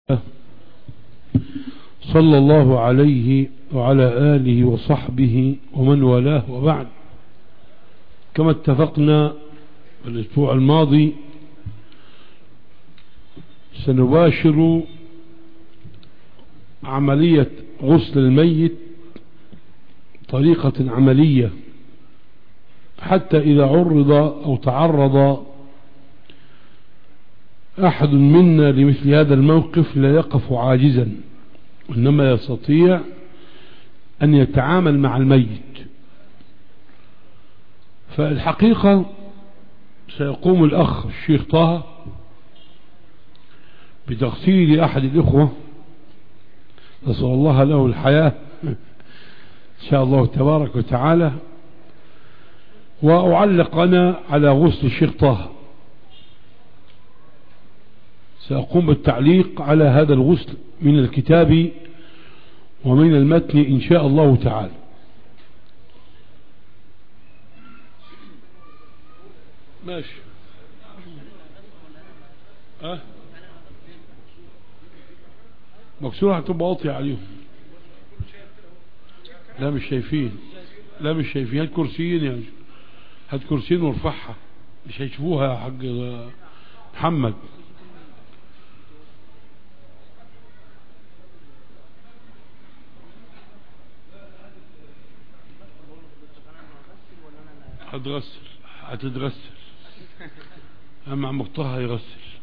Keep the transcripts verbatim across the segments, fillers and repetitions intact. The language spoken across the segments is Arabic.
صلى الله عليه وعلى آله وصحبه ومن والاه، وبعد. كما اتفقنا الأسبوع الماضي سنباشر عملية غسل الميت طريقة عملية، حتى إذا عرض أو تعرض أحد منا لمثل هذا الموقف لا يقف عاجزا، وإنما يستطيع أن يتعامل مع الميت. فالحقيقة سيقوم الأخ الشيخ طه بتغسيل أحد الإخوة، نسأل الله له الحياة إن شاء الله تبارك وتعالى، وأعلق أنا على غسل الشيخ طه. سأقوم بالتعليق على هذا الغسل من الكتاب ومن المتن إن شاء الله تعالى. ماشي. أه مكسورة هتبقى واطية عليهم. لا مش شايفين، لا مش شايفين. هات كرسيين يعني، هات كرسيين وارفعها، مش هيشوفوها يا حاج محمد. هتغسل هتتغسل أما عم طه هيغسل.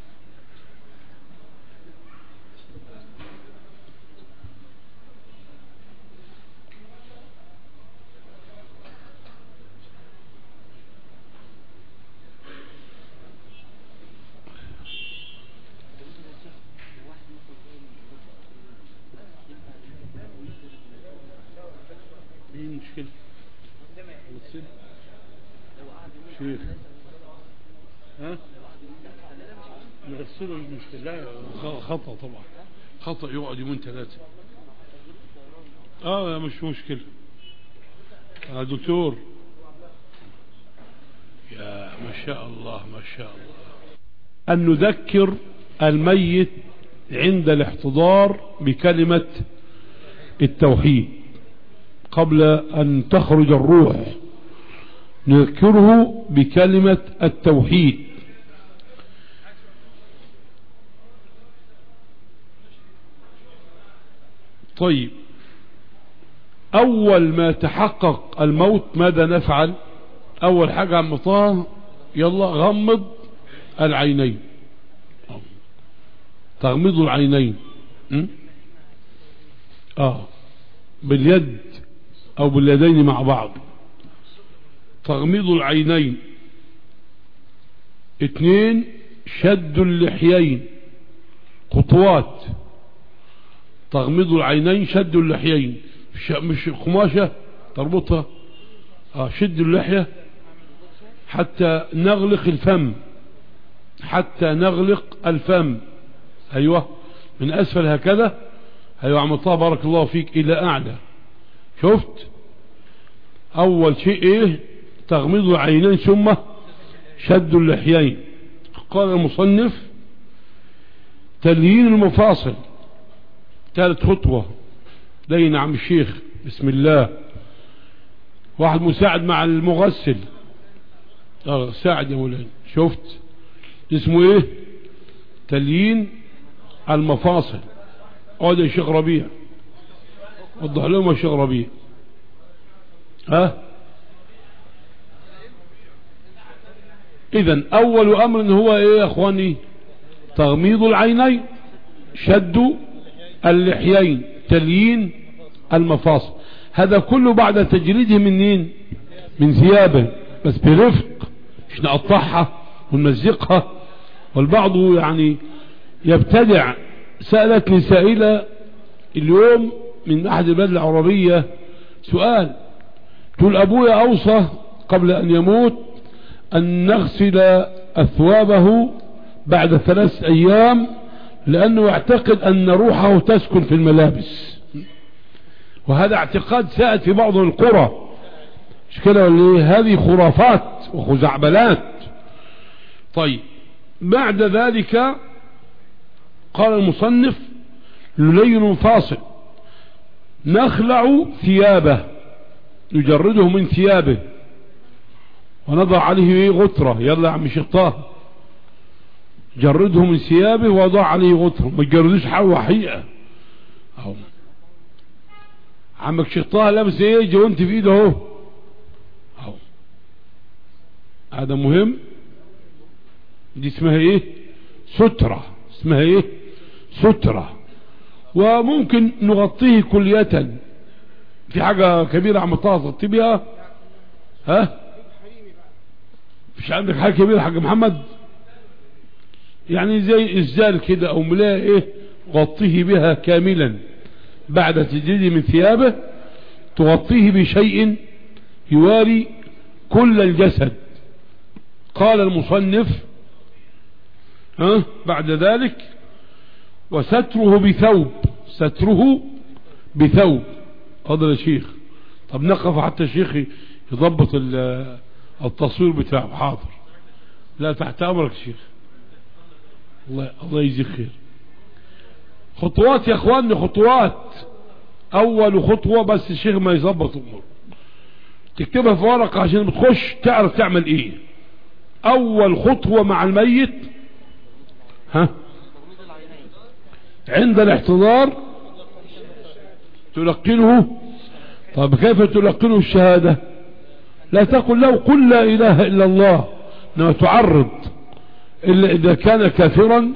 ايه المشكلة؟ شيخ ها نغسله المشكلة. لا خطأ طبعا، خطأ يقعد يومين ثلاثة. اه مش مشكلة يا دكتور. يا ما شاء الله ما شاء الله. أن نذكر الميت عند الاحتضار بكلمة التوحيد قبل أن تخرج الروح، نذكره بكلمة التوحيد. طيب، أول ما تحقق الموت ماذا نفعل؟ أول حاجة عم طه يلا غمض العينين، تغمض العينين م? آه باليد أو باليدين مع بعض. تغميض العينين. اثنين، شد اللحيين. خطوات تغميض العينين، شد اللحيين، مش قماشة تربطها. اه شد اللحية حتى نغلق الفم، حتى نغلق الفم. ايوه من اسفل هكذا. ايوه عم طه بارك الله فيك الى اعلى. شفت؟ اول شيء ايه؟ تغميض العينين ثم شد اللحيين. قال المصنف تليين المفاصل، ثالث خطوة. لين عم الشيخ بسم الله. واحد مساعد مع المغسل. اه ساعد يا مولانا. شفت اسمه ايه؟ تليين المفاصل. اقعد يا شيخ ربيع، وضح لهم يا شيخ ربيع. ها اذا اول امر هو ايه يا اخواني؟ تغميض العينين، شد اللحيين، تليين المفاصل. هذا كله بعد تجريده منين؟ من ثيابه، بس برفق، مش نقطعها ونمزقها. والبعض يعني يبتدع. سألتني سائلة اليوم من احد البلاد العربية سؤال، تقول ابويا اوصى قبل ان يموت أن نغسل أثوابه بعد ثلاث أيام لأنه يعتقد أن روحه تسكن في الملابس. وهذا اعتقاد سائد في بعض القرى، مش كده ولا ايه؟ هذه خرافات وخزعبلات. طيب بعد ذلك قال المصنف لين فاصل. نخلع ثيابه، نجرده من ثيابه ونضع عليه غترة. يلا يا عم شيخ طه، جرده من ثيابه وضع عليه غترة، ما تجردوش حاجة حقيقة. اهو عمك شيخ طه لابس ايه؟ جوانت في ايده اهو اهو. هذا مهم. دي اسمها ايه؟ سترة. اسمها ايه؟ سترة. وممكن نغطيه كلية. في حاجة كبيرة عم تغطي بيها؟ ها؟ مش عندك حاجة كبيرة حاج محمد؟ يعني زي ازدال كده او ملاء ايه، غطيه بها كاملا بعد تجريده من ثيابه، تغطيه بشيء يواري كل الجسد. قال المصنف ها بعد ذلك: وستره بثوب. ستره بثوب. هذا يا شيخ. طب نقف حتى الشيخ يضبط التصوير بتاعه. حاضر. لا تحت امرك شيخ. الله الله يجزيك خير. خطوات يا اخواني، خطوات. اول خطوة بس الشيخ ما يظبط الامور تكتبها في ورقة عشان بتخش تعرف تعمل ايه. اول خطوة مع الميت ها عند الاحتضار تلقنه. طب كيف تلقنه الشهادة؟ لا تقل له قل لا اله الا الله، انما تعرض. الا اذا كان كافرا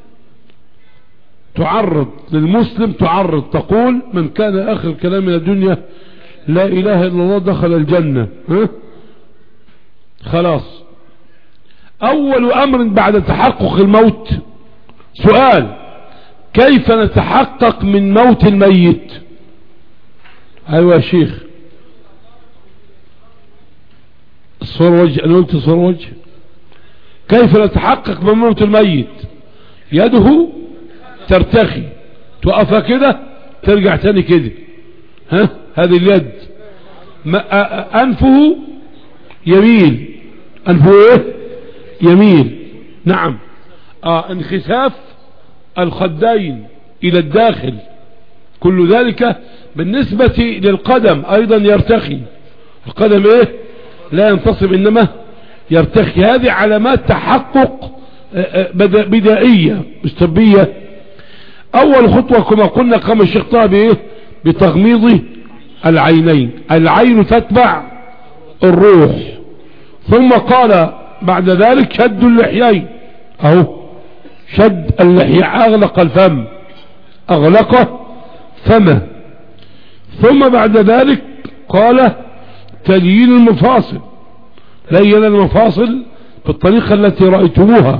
تعرض للمسلم، تعرض تقول: من كان اخر كلام من الدنيا لا اله الا الله دخل الجنة. ها خلاص. اول امر بعد تحقق الموت سؤال: كيف نتحقق من موت الميت؟ ايوه يا شيخ. صور وجه. انا قلت صور وجه. كيف نتحقق من موت الميت؟ يده ترتخي، توقفها كده ترجع تاني كده. ها هذه اليد. انفه يميل. انفه ايه؟ يميل. نعم. آه انخساف الخدين الى الداخل. كل ذلك بالنسبة للقدم ايضا يرتخي. القدم ايه؟ لا ينتصب انما يرتخي. هذه علامات تحقق بدائية مش طبية. اول خطوة كما قلنا قام الشيخ طه بايه؟ بتغميض العينين. العين تتبع الروح. ثم قال بعد ذلك: شد اللحيين. اهو شد اللحية، اغلق الفم، اغلق فمه. ثم بعد ذلك قال: تليين المفاصل. لين المفاصل بالطريقة التي رأيتموها.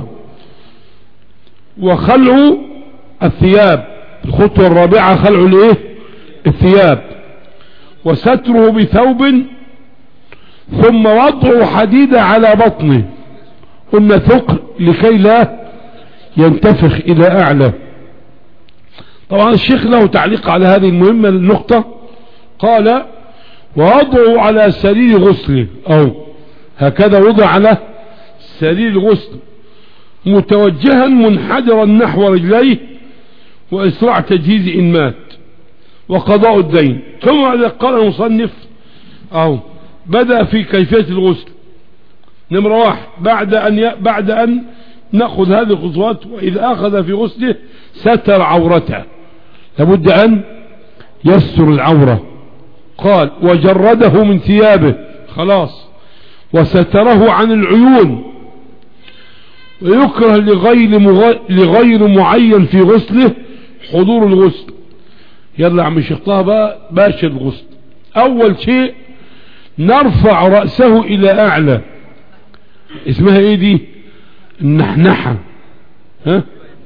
وخلع الثياب. الخطوة الرابعة خلع الايه؟ الثياب. وستره بثوب. ثم وضع حديدة على بطنه. قلنا ثقل لكي لا ينتفخ الى اعلى. طبعا الشيخ له تعليق على هذه المهمة النقطة. قال: ووضعه على سرير غسله. او هكذا وضع على سرير الغسل متوجها منحدرا نحو رجليه، واسراع تجهيز ان مات، وقضاء الدين. ثم قال المصنف او بدأ في كيفية الغسل. نمرة واحد: بعد ان ي... بعد ان نأخذ هذه الخطوات، واذا اخذ في غسله ستر عورته. لابد ان يستر العورة. قال: وجرده من ثيابه. خلاص. وستره عن العيون. ويكره لغير, مغ... لغير معين في غسله حضور الغسل. يلا عم الشيخ طه بقى باشر الغسل. اول شيء نرفع رأسه الى اعلى. اسمها ايه دي؟ النحنحة. ها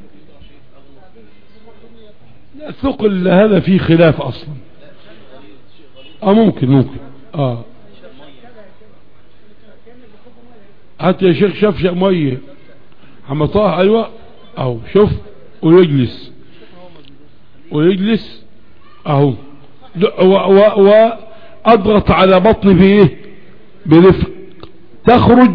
الثقل هذا فيه خلاف اصلا. اه ممكن ممكن اه حتى يا شيخ شفشق مية عم طه. ايوه اهو شوف. ويجلس ويجلس اهو. واضغط على بطني بايه؟ برفق. تخرج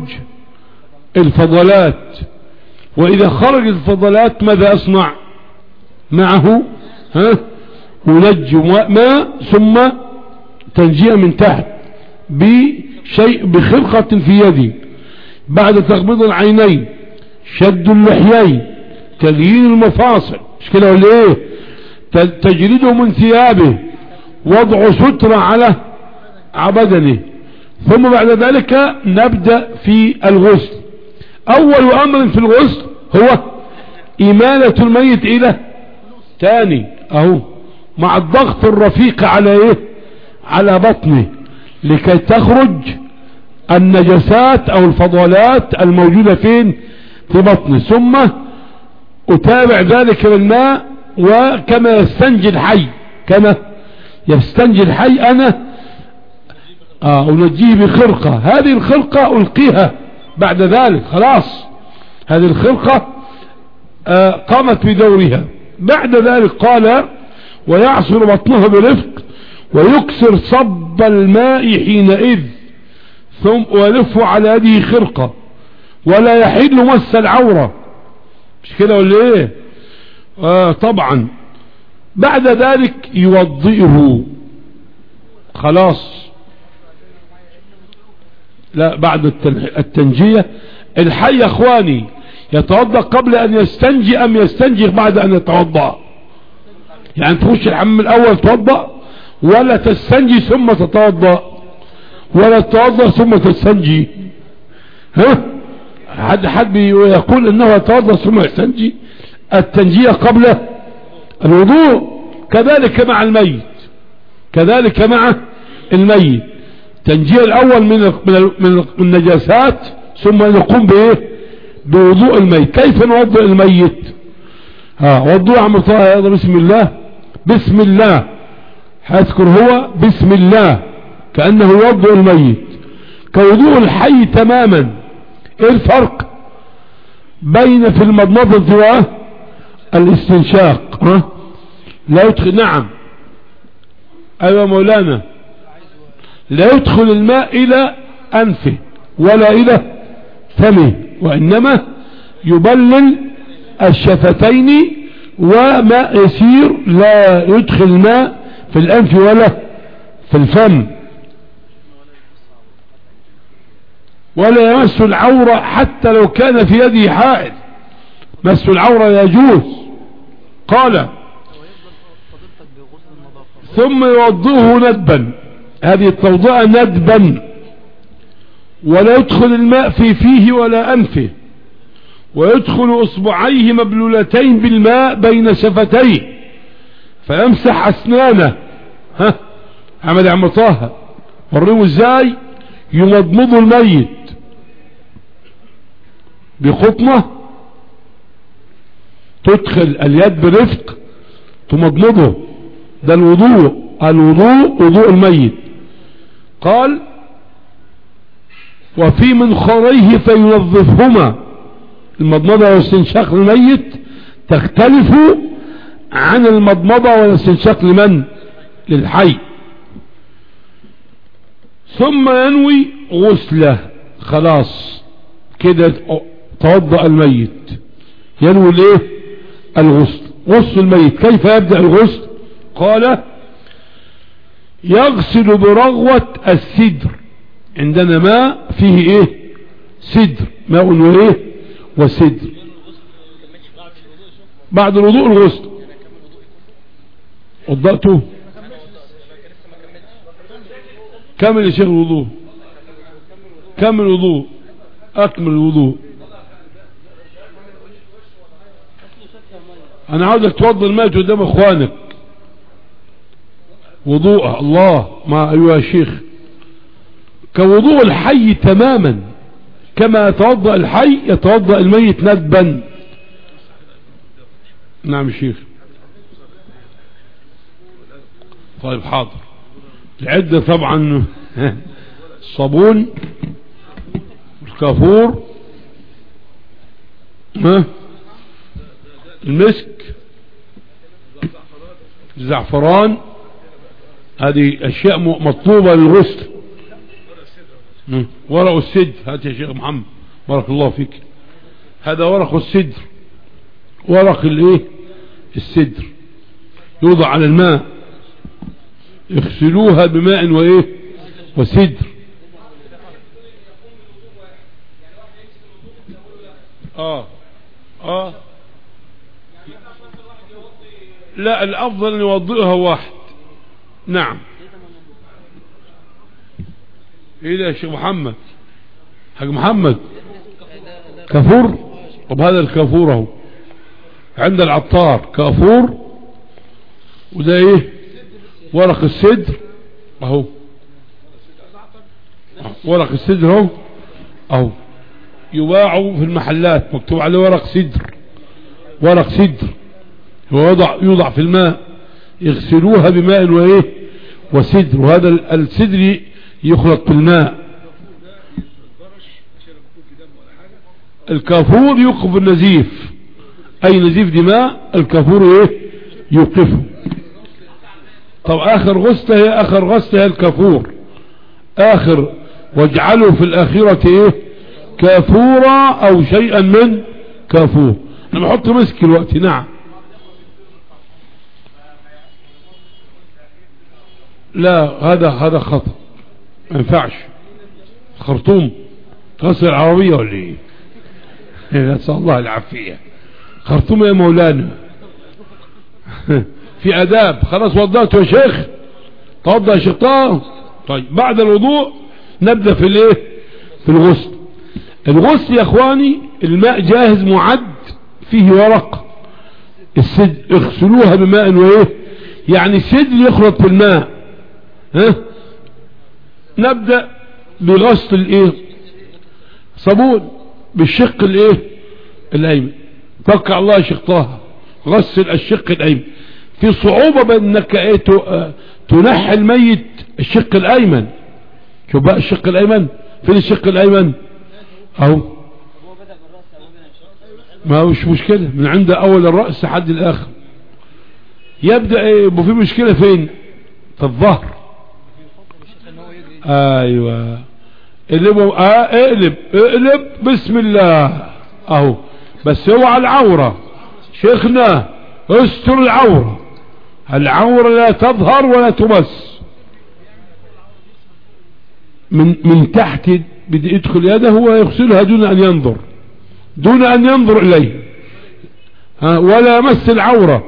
الفضلات. واذا خرج الفضلات ماذا اصنع معه؟ ها ونجي ماء ثم تنجيه من تحت بشيء بخرقة في يدي، بعد تغميض العينين، شد اللحيين، تليين المفاصل، مش كده ولا ايه؟ تجريده من ثيابه، وضع سترة على بدنه، ثم بعد ذلك نبدأ في الغسل. اول امر في الغسل هو امالة الميت الى تاني اهو مع الضغط الرفيق على ايه؟ على بطنه، لكي تخرج النجسات او الفضلات الموجودة فين؟ في بطنه. ثم اتابع ذلك بالماء، وكما يستنجي الحي، كما يستنجي الحي انا اه انجيه بخرقة. هذه الخرقة القيها بعد ذلك، خلاص هذه الخرقة آه قامت بدورها. بعد ذلك قال ويعصر بطنه برفق ويكسر صب الماء حينئذ، ثم ويلف على يده خرقة، ولا يحل مس العورة، مش كده ولا ايه؟ آه طبعا. بعد ذلك يوضئه، خلاص لا بعد التنجية. الحي يا اخواني يتوضأ قبل ان يستنجي ام يستنجي بعد ان يتوضأ؟ يعني تخش الحمام الاول توضأ، ولا تستنجي ثم تتوضأ، ولا تتوضأ ثم تستنجي؟ ها حد حد يقول انه يتوضأ ثم يستنجي؟ التنجية قبل الوضوء. كذلك مع الميت، كذلك مع الميت تنجيه الاول من من النجاسات، ثم نقوم بايه؟ بوضوء الميت. كيف نوضئ الميت؟ ها وضوء عم طه بسم الله، بسم الله هذكر هو بسم الله كأنه يوضئ الميت كوضوء الحي تماما. ايه الفرق بين في المضمضة والاستنشاق؟ ها لا يدخل، نعم ايوه مولانا، لا يدخل الماء الى انفه ولا الى فمه، وانما يبلل الشفتين وماء يسير، لا يدخل الماء في الانف ولا في الفم، ولا يمس العورة حتى لو كان في يده حائل، مس العورة يجوز. قال ثم يوضئه ندبا، هذه التوضئة ندبا، ولا يدخل الماء في فيه ولا أنفه، ويدخل أصبعيه مبلولتين بالماء بين شفتيه فيمسح أسنانه. ها عمل عم طه وريه ازاي يمضمض الميت بخطمة، تدخل اليد برفق تمضمضه، ده الوضوء، الوضوء وضوء الميت. قال وفي منخريه فينظفهما، المضمضة والاستنشاق الميت تختلف عن المضمضة والاستنشاق لمن؟ للحي. ثم ينوي غسله، خلاص كده توضأ الميت، ينوي ليه؟ الغسل. غسل الميت كيف يبدأ الغسل؟ قال يغسل برغوة السدر، عندنا ماء فيه ايه؟ سدر، ماء وايه؟ وسدر. بعد الوضوء الغسل وضأته كمل يا شيخ الوضوء، كمل الوضوء، اكمل الوضوء. انا عاوزك توضي الميت قدام اخوانك وضوء الله ما ايها يا شيخ كوضوء الحي تماما، كما يتوضأ الحي يتوضأ الميت ندبا. نعم يا شيخ. طيب حاضر. العدة طبعا الصابون، الكافور، ها المسك، الزعفران، هذه اشياء مطلوبة للغسل. ورق السدر، هات يا شيخ محمد بارك الله فيك، هذا ورق السدر، ورق الايه؟ السدر يوضع على الماء، اغسلوها بماء وايه وسدر. اه اه لا، الافضل ان يوضئها واحد. نعم. ايه ده يا شيخ محمد؟ حاج محمد كافور؟ طب هذا الكافور اهو عند العطار، كافور، وده ايه ورق السدر اهو، ورق السدر اهو اهو، يباع في المحلات مكتوب عليه ورق سدر، ورق سدر، ويوضع يوضع في الماء، يغسلوها بماء وايه وسدر، وهذا السدر يخلط بالماء. الكافور يوقف النزيف، اي نزيف دماء الكافور ايه يوقفه. طب اخر غسله هي اخر غسله الكافور، اخر، واجعلوا في الاخيرة ايه كافورا او شيئا من كافور. انا بحط مسك الوقت. نعم. لا هذا هذا خطأ، ما ينفعش. خرطوم غسل العربية ولا ايه؟ نسأل الله العافية. خرطوم يا مولانا في اداب. خلاص وضعت يا شيخ، توضأ يا شيخ. طيب بعد الوضوء نبدأ في الايه في الغسل. الغسل يا اخواني الماء جاهز معد، فيه ورق السدر، اغسلوها بماء وايه، يعني السدر يخلط في الماء. ها نبدأ بغسل الايه صابون بالشق الايه الايمن. توكل الله يا شيخ طه، غسل الشق الايمن. في صعوبة بانك ايه تنحي الميت الشق الايمن. شوف بقى الشق الايمن، فين الشق الايمن اهو، ما هوش مشكلة من عند اول الرأس حد الاخر. يبدأ ايه في مشكلة فين؟ في الظهر. ايوه اقلبوا، اه اقلب اقلب بسم الله اهو، بس هو على العورة شيخنا، استر العورة، العورة لا تظهر ولا تمس. من من تحت بده يدخل يده هو يغسلها دون ان ينظر، دون ان ينظر اليه، ها، ولا يمس العورة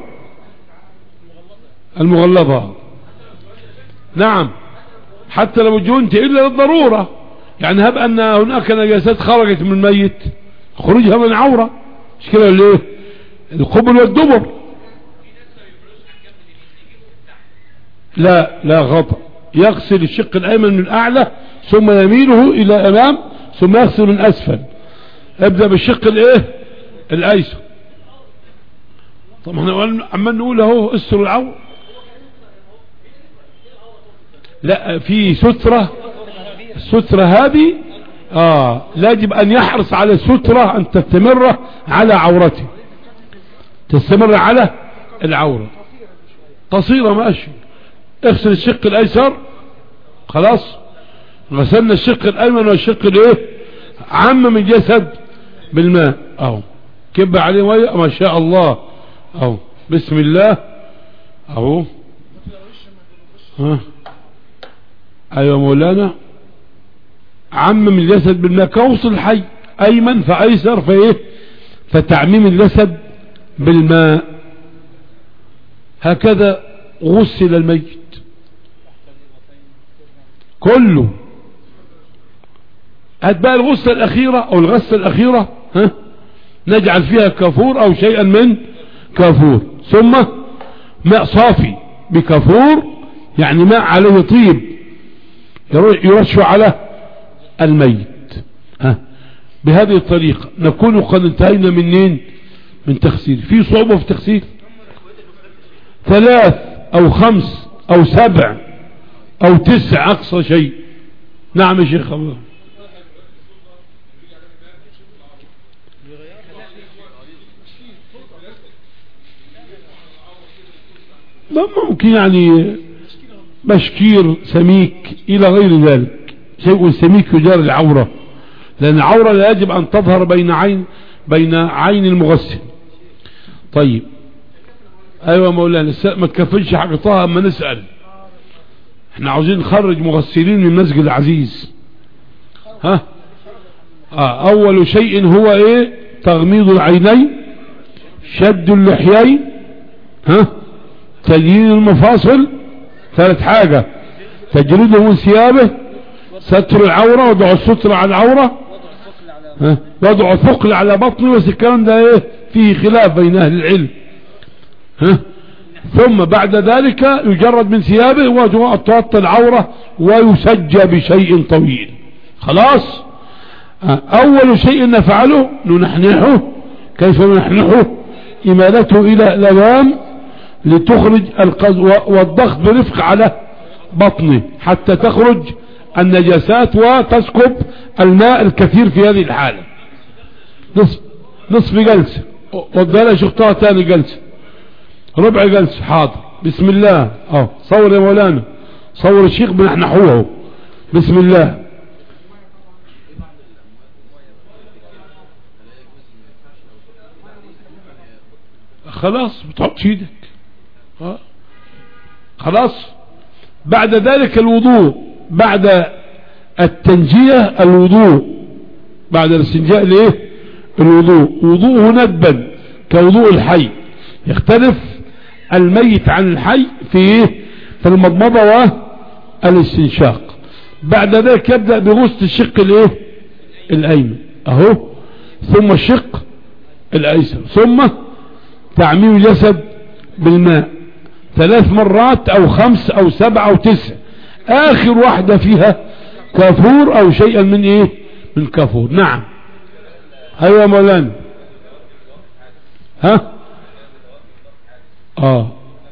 المغلظة. نعم، حتى لو جنت الا للضرورة، يعني هب ان هناك نجاسات خرجت من الميت خروجها من عورة، مش كده ولا ايه؟ القبل والدبر. لا لا غطى، يغسل الشق الايمن من الاعلى ثم يميله الى امام ثم يغسل من اسفل. ابدأ بالشق الايه الايسر. طب احنا عمال نقول اهو استر العورة. لا في سترة، السترة هذه اه يجب ان يحرص على السترة ان تستمر على عورته، تستمر على العورة. قصيرة ماشي، اغسل الشق الايسر خلاص، غسلنا الشق الايمن والشق الايه عم الجسد بالماء اهو، كب عليه ميه ما شاء الله اهو، بسم الله اهو. ها ايوه مولانا، عمم الجسد بالماء كوصل الحي، ايمن فايسر فايه، فتعميم الجسد بالماء. هكذا غسل الميت كله. هات بقى الغسلة الاخيرة او الغسلة الاخيرة، ها نجعل فيها كافور او شيئا من كافور، ثم ماء صافي بكافور، يعني ماء عليه طيب يرش على الميت. ها بهذه الطريقة نكون قد انتهينا منين من تغسيل. في صعوبة في تغسيل ثلاث او خمس او سبع او تسع اقصى شيء. نعم يا شيخ الله. ممكن يعني بشكير سميك الى غير ذلك، شيء سميك يجار العورة، لان العورة لا يجب ان تظهر بين عين بين عين المغسل. طيب ايوه مولانا ما تكفلش حاجة طه اما نسأل. احنا عاوزين نخرج مغسلين من المسجد العزيز. ها آه اول شيء هو ايه؟ تغميض العينين، شد اللحيين، ها تدين المفاصل، ثالث حاجة تجريده من ثيابه، ستر العورة، وضع الستر على العورة، ها وضع ثقل على بطنه. بس الكلام ده ايه فيه خلاف بين اهل العلم. ها ثم بعد ذلك يجرد من ثيابه وتغطى العورة ويسجى بشيء طويل. خلاص. اول شيء نفعله ننحنحه. كيف ننحنحه؟ امالته الى الامام لتخرج القذ والضغط برفق على بطنه حتى تخرج النجاسات وتسكب الماء الكثير في هذه الحالة. نصف نصف جلسة. وبدأ شختها تاني جلسة، ربع جلسة. حاضر. بسم الله. اه صور يا مولانا، صور الشيخ بنحنحوه. بسم الله. خلاص بتحط ايدك. اه خلاص. بعد ذلك الوضوء، بعد التنجية الوضوء، بعد الاستنجاء ليه الوضوء. وضوءه ندبا كوضوء الحي، يختلف الميت عن الحي في ايه؟ في المضمضة والاستنشاق. بعد ذلك يبدأ بغسل الشق الايه الايمن اهو، ثم الشق الايسر، ثم تعميم الجسد بالماء ثلاث مرات او خمس او سبع او تسع. اخر واحدة فيها كافور او شيئا من ايه من كافور. نعم. ايوه مولانا. ها اه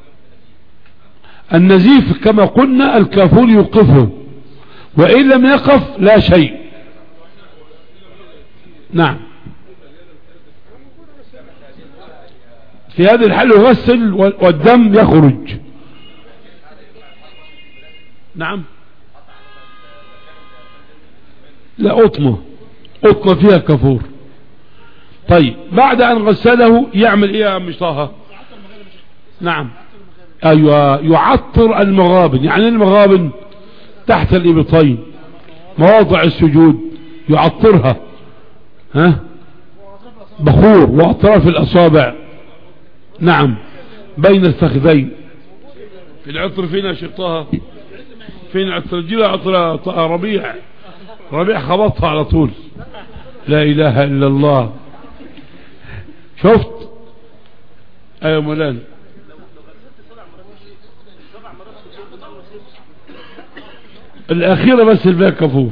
النزيف كما قلنا الكافور يوقفه، وان لم يقف لا شيء. نعم. في هذه الحالة يغسل والدم يخرج. نعم. لا قطمة، قطمة فيها كافور. طيب بعد ان غسله يعمل ايه يا عم طه؟ نعم. ايوه يعطر المغابن. يعني المغابن تحت الابطين، مواضع السجود يعطرها، ها بخور، واطراف الاصابع. نعم. بين الفخذين. في العطر فينا يا شيخ طه؟ فين عطر الجيل؟ عطر ربيع. ربيع خبطها على طول. لا اله الا الله. شفت؟ ايوه مولانا. الاخيرة بس الباقي كفور.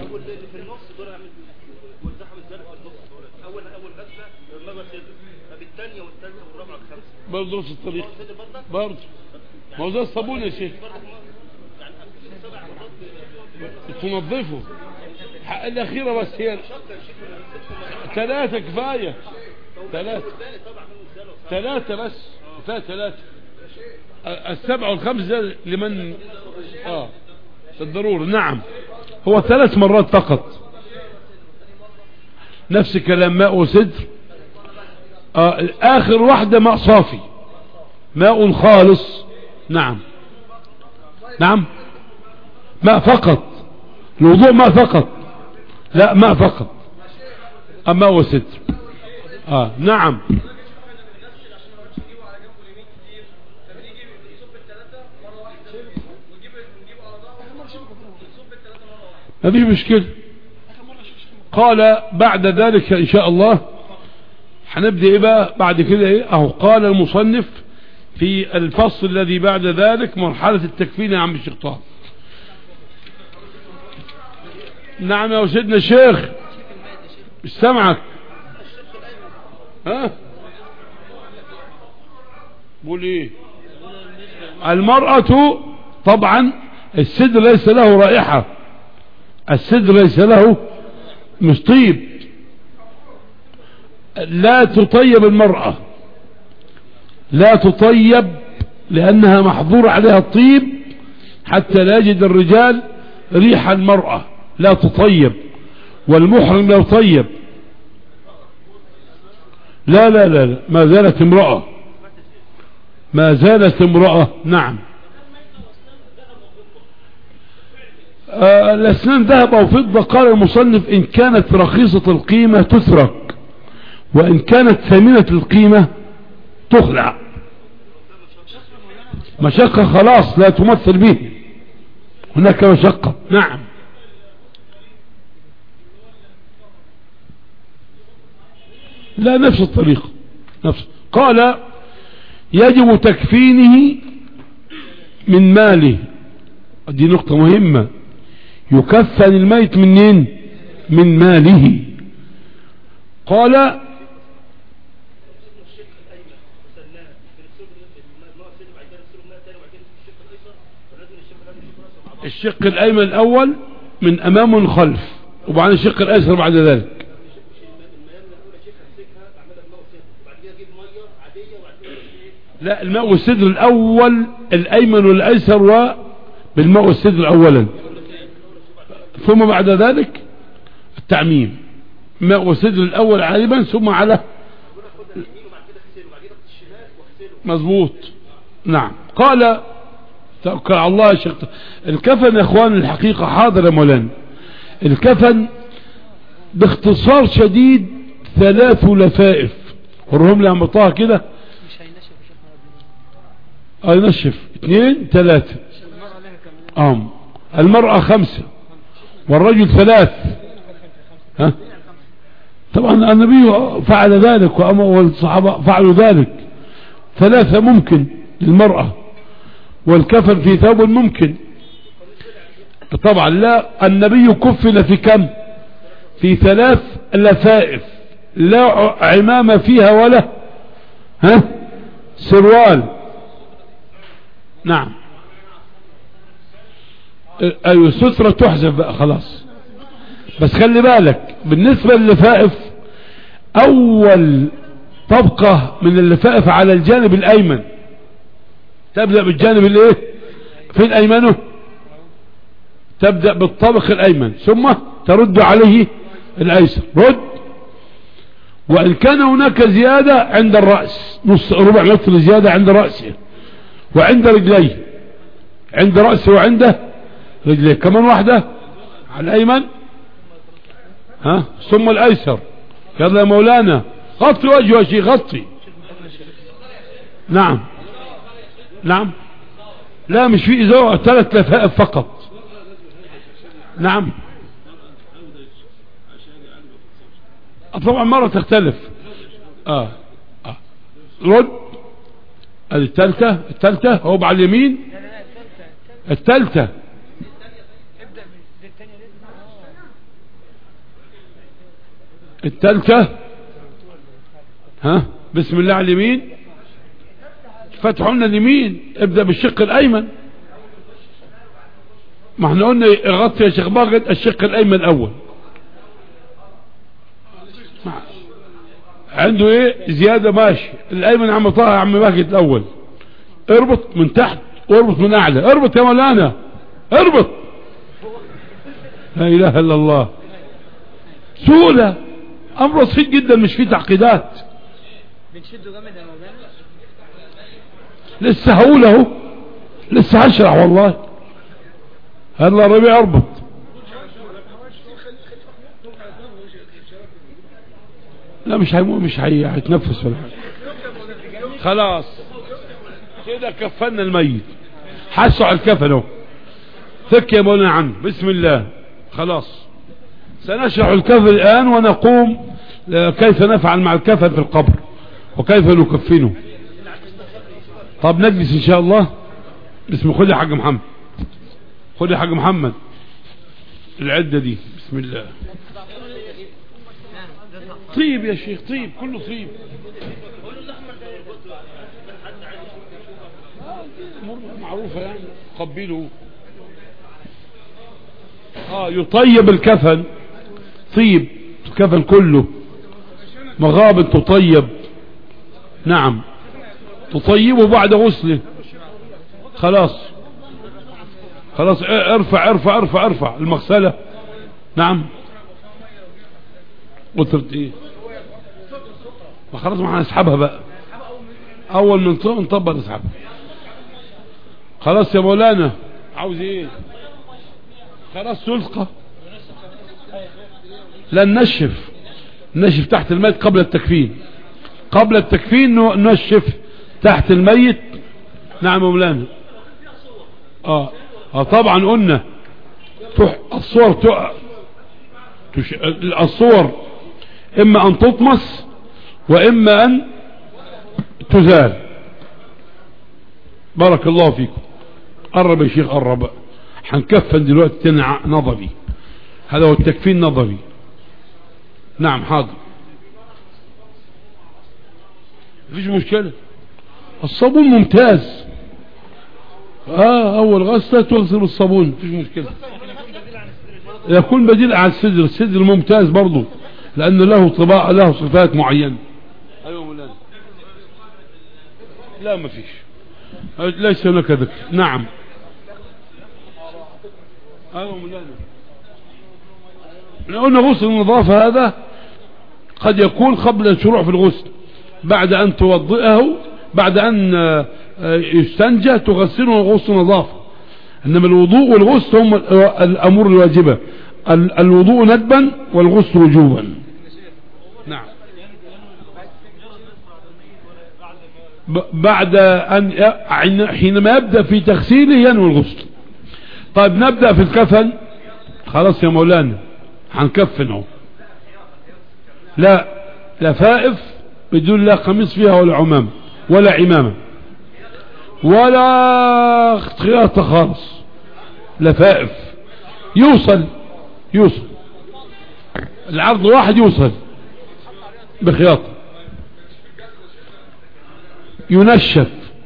برضه نفس الطريقة برضه. ما هو ده الصابون يا شيخ تنظفه. الأخيرة بس هي ثلاثة كفاية. ثلاثة ثلاثة بس ثلاثة ثلاثة. السبع والخمس ده لمن اه الضرورة. نعم. هو ثلاث مرات فقط. نفس كلام ماء وسدر. آه آخر واحدة ماء صافي، ماء خالص. نعم. نعم. ماء فقط. الوضوء ماء فقط. لا ماء فقط. أما وسدر. آه نعم. ما فيش مشكلة. قال بعد ذلك إن شاء الله هنبدأ ايه بقى بعد كده ايه اهو. قال المصنف في الفصل الذي بعد ذلك مرحلة التكفين يا عم الشيخ طه. نعم يا سيدنا الشيخ مش سامعك. ها بقول ايه؟ المرأة طبعا السدر ليس له رائحة، السدر ليس له مش طيب، لا تطيب المرأة، لا تطيب لأنها محظور عليها الطيب حتى لا يجد الرجال ريح المرأة، لا تطيب. والمحرم لا يطيب. لا لا لا, لا. ما زالت امرأة. ما زالت امرأة. نعم. آه الأسنان ذهب أو فضة. قال المصنف إن كانت رخيصة القيمة تترك، وإن كانت ثمينة القيمة تخلع. مشقة خلاص لا تمثل به، هناك مشقة. نعم. لا نفس الطريقة نفس. قال يجب تكفينه من ماله. دي نقطة مهمة. يكفن الميت منين؟ من ماله. قال الشق الأيمن الأول من أمام وخلف، وبعدين الشق الأيسر بعد ذلك. لا، الماء والسدر الأول الأيمن والأيسر، وبالماء والسدر أولا، ثم بعد ذلك التعميم. ماء والسدر الأول عالبا ثم على مظبوط. نعم. قال توكل على الله يا شيخ. الكفن يا اخوان الحقيقة حاضر يا مولانا. الكفن باختصار شديد ثلاث لفائف، ورهم لي عمطاها كده. اه ينشف اثنين ثلاثة. ام المرأة خمسة والرجل ثلاث. ها طبعا النبي فعل ذلك والصحابة فعلوا ذلك. ثلاثة ممكن للمرأة، والكفن في ثوب ممكن. طبعا لا، النبي كفن في كم؟ في ثلاث لفائف، لا عمامة فيها ولا ها سروال. نعم. ايوه سترة تحذف بقى خلاص. بس خلي بالك بالنسبة للفائف، اول طبقة من اللفائف على الجانب الايمن، تبدأ بالجانب الايه في الايمنه، تبدأ بالطبق الايمن ثم ترد عليه الايسر. رد. وان كان هناك زيادة عند الرأس، نص ربع متر زيادة عند رأسه وعند رجليه، عند رأسه وعند رجليه كمان واحدة على الايمن، ها ثم الايسر. يلا يا مولانا غطي وجهه يا شيخ، غطي. نعم. نعم. لا مش في ازار، ثلاث لفائف فقط. نعم. طبعا مرة تختلف. اه اه رد. ادي الثالثة، الثالثة هو على اليمين، الثالثة. الثالثة ها بسم الله على اليمين، فتحوا لنا اليمين، ابدأ بالشق الايمن. ما احنا قلنا غطي يا شيخ باغد الشق الايمن الاول. عنده ايه زيادة ماشي، الايمن عم طه عم باغد الاول. اربط من تحت واربط من اعلى. اربط يا مولانا اربط. لا اله الا الله. سهولة، امر بسيط جدا مش فيه تعقيدات. بنشده جامد يا مولانا. لسه هقول اهو، لسه هشرح والله. هلا ربيع اربط. لا مش هيمو مش هيتنفس ولا حاجه. خلاص كده كفنا الميت. حسوا على الكفن اهو. ثك يا مولانا عنه. بسم الله. خلاص سنشرح الكفن الان ونقوم كيف نفعل مع الكفن في القبر وكيف نكفنه. طب نجلس ان شاء الله. بسم خد يا حاج محمد، خد يا حاج محمد العدة دي. بسم الله. طيب يا شيخ، طيب كله طيب. معروفة يعني. قبله. اه يطيب الكفن. طيب الكفن كله مغابن تطيب. نعم تطيبه بعد غسله. خلاص خلاص ارفع ارفع ارفع ارفع المغسلة. نعم قلت ايه ما خلاص ما هنسحبها بقى. اول من نطبق اسحب. خلاص يا مولانا عاوز ايه؟ خلاص تلقى. لا ننشف، ننشف تحت الميت قبل التكفين، قبل التكفين ننشف تحت الميت. نعم يا مولانا. اه اه طبعا قلنا الصور تق... تش... الصور اما ان تطمس واما ان تزال. بارك الله فيكم. قرب يا شيخ قرب. هنكفن دلوقتي تاني نظري، هذا هو التكفين نظري. نعم حاضر مفيش مشكلة. الصابون ممتاز. اه اول غسلة تغسل بالصابون مفيش مشكلة. يكون بديل على السدر، السدر ممتاز برضو لانه له طباع، له صفات معينة. ايوه مولانا. لا مفيش، ليس هناك ذكر. نعم ايوه مولانا. احنا قلنا غسل النظافة هذا قد يكون قبل الشروع في الغسل، بعد ان توضئه، بعد ان يستنجى تغسله غسل نظافة. انما الوضوء والغسل هم الامور الواجبة، الوضوء ندبا والغسل وجوبا. نعم بعد ان حينما يبدأ في تغسيله ينوي الغسل. طيب نبدأ في الكفن. خلاص يا مولانا هنكفنه. لا لفائف بدون لا قميص فيها ولا عمام ولا عمامة ولا خياطة خالص، لفائف يوصل يوصل العرض واحد يوصل بخياطة، ينشف،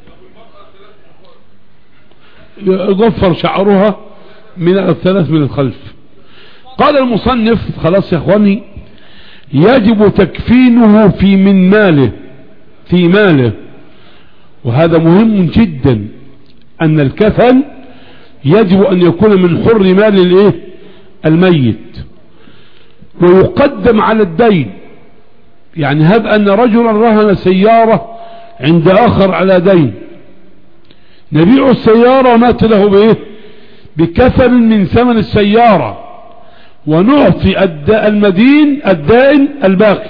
يضفر شعرها من الثلاث من الخلف. قال المصنف خلاص يا اخواني يجب تكفينه في من ماله، في ماله. وهذا مهم جدا ان الكفن يجب ان يكون من حر مال الايه الميت، ويقدم على الدين. يعني هب ان رجلا رهن سيارة عند اخر على دين، نبيع السيارة ومات له بايه بكفن من ثمن السيارة، ونعطي المدين الدائن الباقي.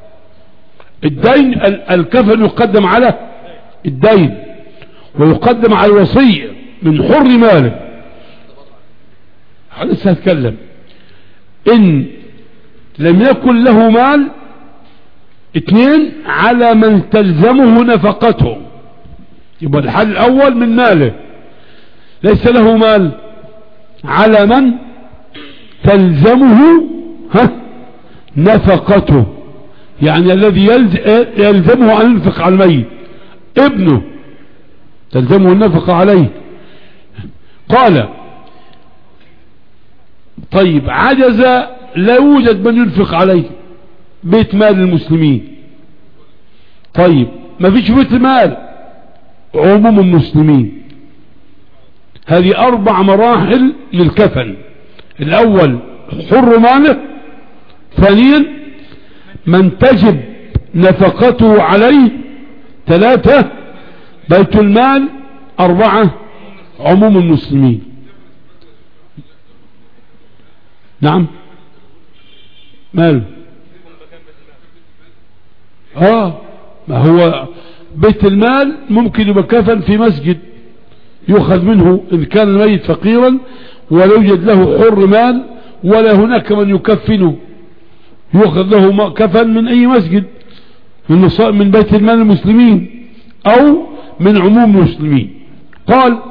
الدين الكفن يقدم على الدين ويقدم على الوصية من حر ماله. لسه هتكلم. ان لم يكن له مال، اثنين على من تلزمه نفقته. يبقى الحل الاول من ماله، ليس له مال، على من تلزمه ها نفقته، يعني الذي يلزمه ان ينفق على الميت، ابنه تلزمه النفقة عليه. قال طيب عجز، لا يوجد من ينفق عليه، بيت مال المسلمين. طيب ما فيش بيت مال، عموم المسلمين. هذه اربع مراحل للكفن. الاول حر ماله، ثانيا من تجب نفقته عليه، ثلاثة بيت المال، اربعة عموم المسلمين. نعم ماله؟ اه ما هو بيت المال ممكن يبقى كفن في مسجد يؤخذ منه إذ كان الميت فقيرا ولا يوجد له حر مال ولا هناك من يكفنه، يؤخذ له كفن من أي مسجد من من بيت المال المسلمين أو من عموم المسلمين. قال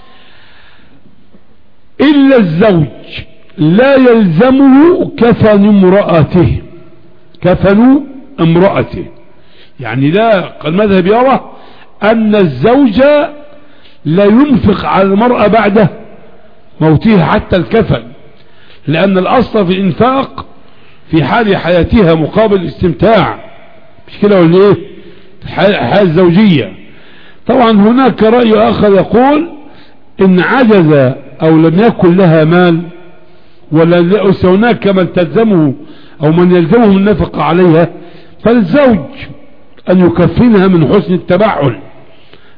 إلا الزوج لا يلزمه كفن امرأته، كفن امرأته. يعني لا، المذهب يرى أن الزوج لا ينفق على المرأة بعد موتها حتى الكفن، لأن الأصل في الإنفاق في حال حياتها مقابل الاستمتاع، مش كده ولا ايه؟ الحياة الزوجية. طبعا هناك رأي آخر يقول إن عجز أو لم يكن لها مال ولا ليس هناك من تلزمه أو من يلزمه النفقة عليها، فالزوج أن يكفنها من حسن التبعل.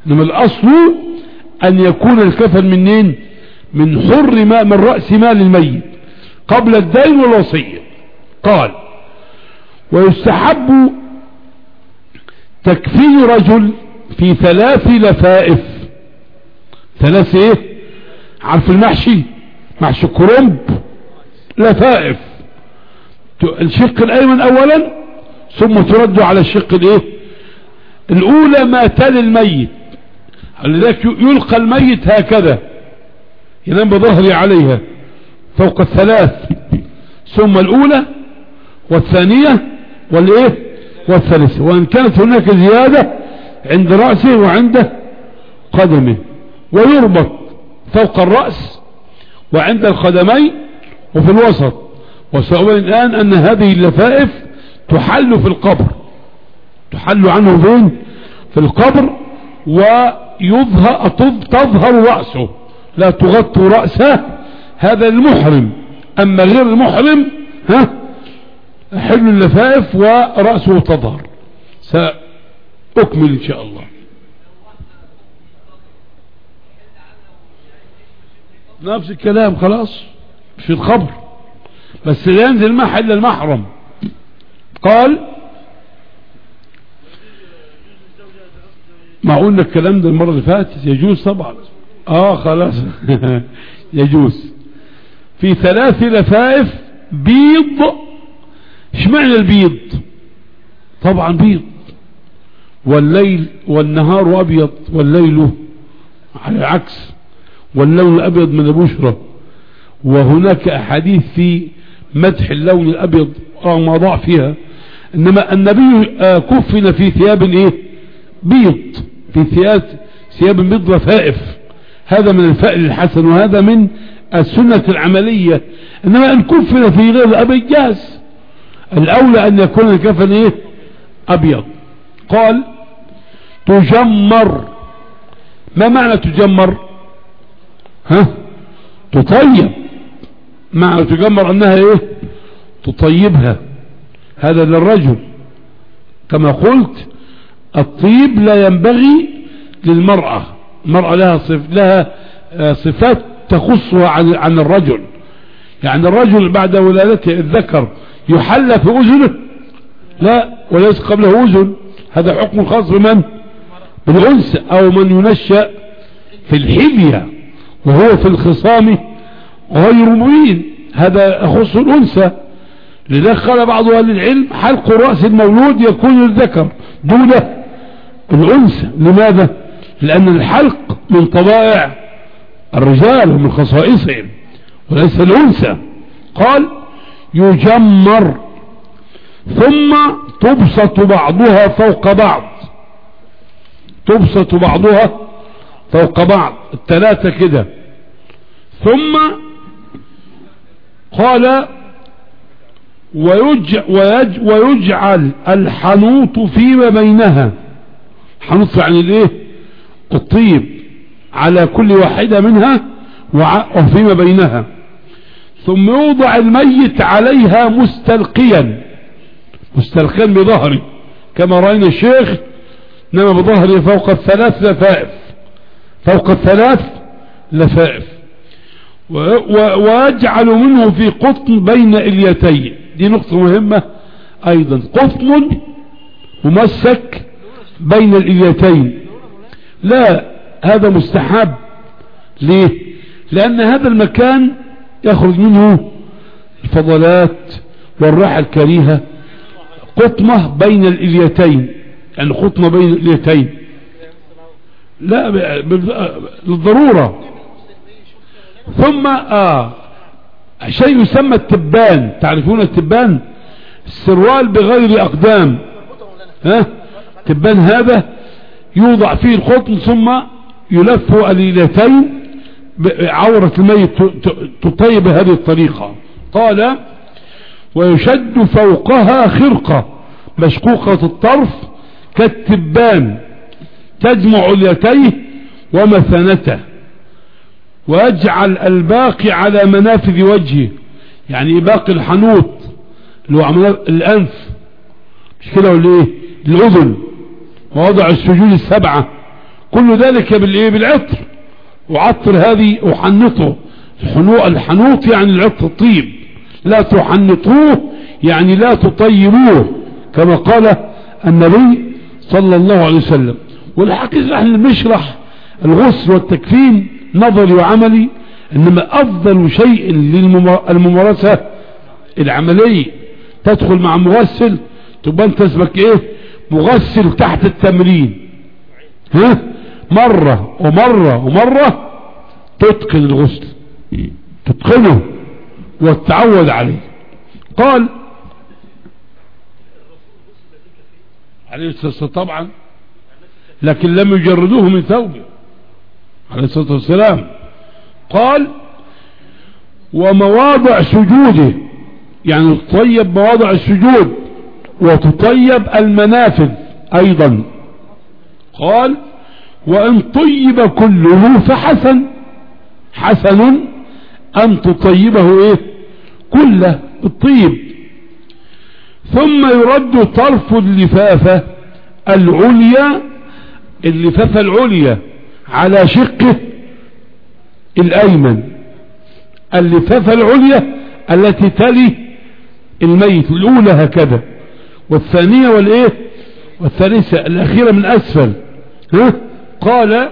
إنما الأصل أن يكون الكفن منين؟ من حر ما من رأس مال الميت قبل الدين والوصية. قال ويستحب تكفين رجل في ثلاث لفائف. ثلاث ايه؟ عارف المحشي؟ محشي كرنب، لفائف، الشق الايمن اولا ثم ترد على الشق الايه الاولى ما تل الميت، لذلك يلقى الميت هكذا ينام بظهري عليها فوق الثلاث، ثم الاولى والثانية والايه والثالثة، وان كانت هناك زيادة عند رأسه وعند قدمه، ويربط فوق الرأس وعند القدمين وفي الوسط. وسأقول الآن أن هذه اللفائف تحل في القبر، تحل عنه فين؟ في القبر، ويظهر تظهر رأسه، لا تغطي رأسه، هذا المحرم. أما غير المحرم ها حل اللفائف ورأسه تظهر. سأكمل إن شاء الله. نفس الكلام خلاص في الخبر، بس لا ينزل معه إلا المحرم. قال ما قلنا الكلام ده المرة اللي فاتت، يجوز طبعا. اه خلاص يجوز في ثلاث لفائف بيض. ايش معنى البيض؟ طبعا بيض، والليل والنهار ابيض والليل على العكس، واللون الابيض من البشرة، وهناك احاديث في مدح اللون الابيض رغم ضعفها، انما النبي كفن في ثياب ايه بيض، في ثياب ثياب بيض لفائف، هذا من الفأل الحسن وهذا من السنة العملية. انما ان كفن في غير الابيض جاز، الاولى ان يكون الكفن ايه ابيض. قال تجمر. ما معنى تجمر؟ ها تطيب. معنى تجمر انها ايه تطيبها، هذا للرجل كما قلت. الطيب لا ينبغي للمرأة، المرأة لها صف لها صفات تخصها عن عن الرجل. يعني الرجل بعد ولادته الذكر يحلى في أذنه؟ لا، وليس قبله أذن، هذا حكم خاص بمن؟ بالأنثى، أو من ينشأ في الحلية وهو في الخصام غير مبين، هذا يخص الأنثى. لذلك قال بعض أهل العلم حلق رأس المولود يكون الذكر دون الأنثى. لماذا؟ لأن الحلق من طبائع الرجال ومن خصائصهم وليس الأنثى. قال يجمر ثم تبسط بعضها فوق بعض، تبسط بعضها فوق بعض الثلاثة كده. ثم قال ويج ويج ويجعل الحنوط فيما بينها. حنوط يعني الايه الطيب على كل واحدة منها وفيما بينها. ثم يوضع الميت عليها مستلقيا، مستلقيا بظهره كما رأينا الشيخ نما بظهره فوق الثلاث لفائف، فوق الثلاث لفائف. ويجعل منه في قطن بين اليتين. دي نقطة مهمة ايضا، قطن ممسك بين اليتين. لا، هذا مستحب. ليه؟ لان هذا المكان يخرج منه الفضلات والراحة الكريهة. قطمة بين الاليتين، يعني قطمة بين الاليتين، لا بالضرورة. ثم آه شيء يسمى التبان. تعرفون التبان؟ السروال بغير أقدام، ها تبان هذا يوضع فيه القطن ثم يلف اليتين، عورة الميت تطيب هذه الطريقة. قال ويشد فوقها خرقة مشقوقة الطرف كالتبان تجمع اليتيه ومثانته، ويجعل الباقي على منافذ وجهه، يعني باقي الحنوط اللي هو الأنف مش كده ولا ايه، الأذن، ووضع السجود السبعة كل ذلك بالايه؟ بالعطر. وعطر هذه وحنطه، الحنوط يعني العطر الطيب، لا تحنطوه يعني لا تطيبوه كما قال النبي صلى الله عليه وسلم. والحقيقة احنا بنشرح الغسل والتكفين نظري وعملي، انما افضل شيء للممارسة العملية. تدخل مع مغسل تبقى انت اسمك ايه؟ مغسل تحت التمرين، ها؟ مرة ومرة ومرة تتقن الغسل، تتقنه وتتعود عليه. قال عليه الصلاة والسلام طبعا، لكن لم يجردوه من ثوبه عليه الصلاة والسلام. قال ومواضع سجوده، يعني تطيب مواضع السجود وتطيب المنافذ ايضا. قال وان طيب كله فحسن، حسن ان تطيبه ايه؟ كله الطيب. ثم يرد طرف اللفافة العليا، اللفافة العليا على شقه الايمن، اللفافة العليا التي تلي الميت، الاولى هكذا، والثانية والايه؟ والثالثة الاخيرة من اسفل. ها؟ قال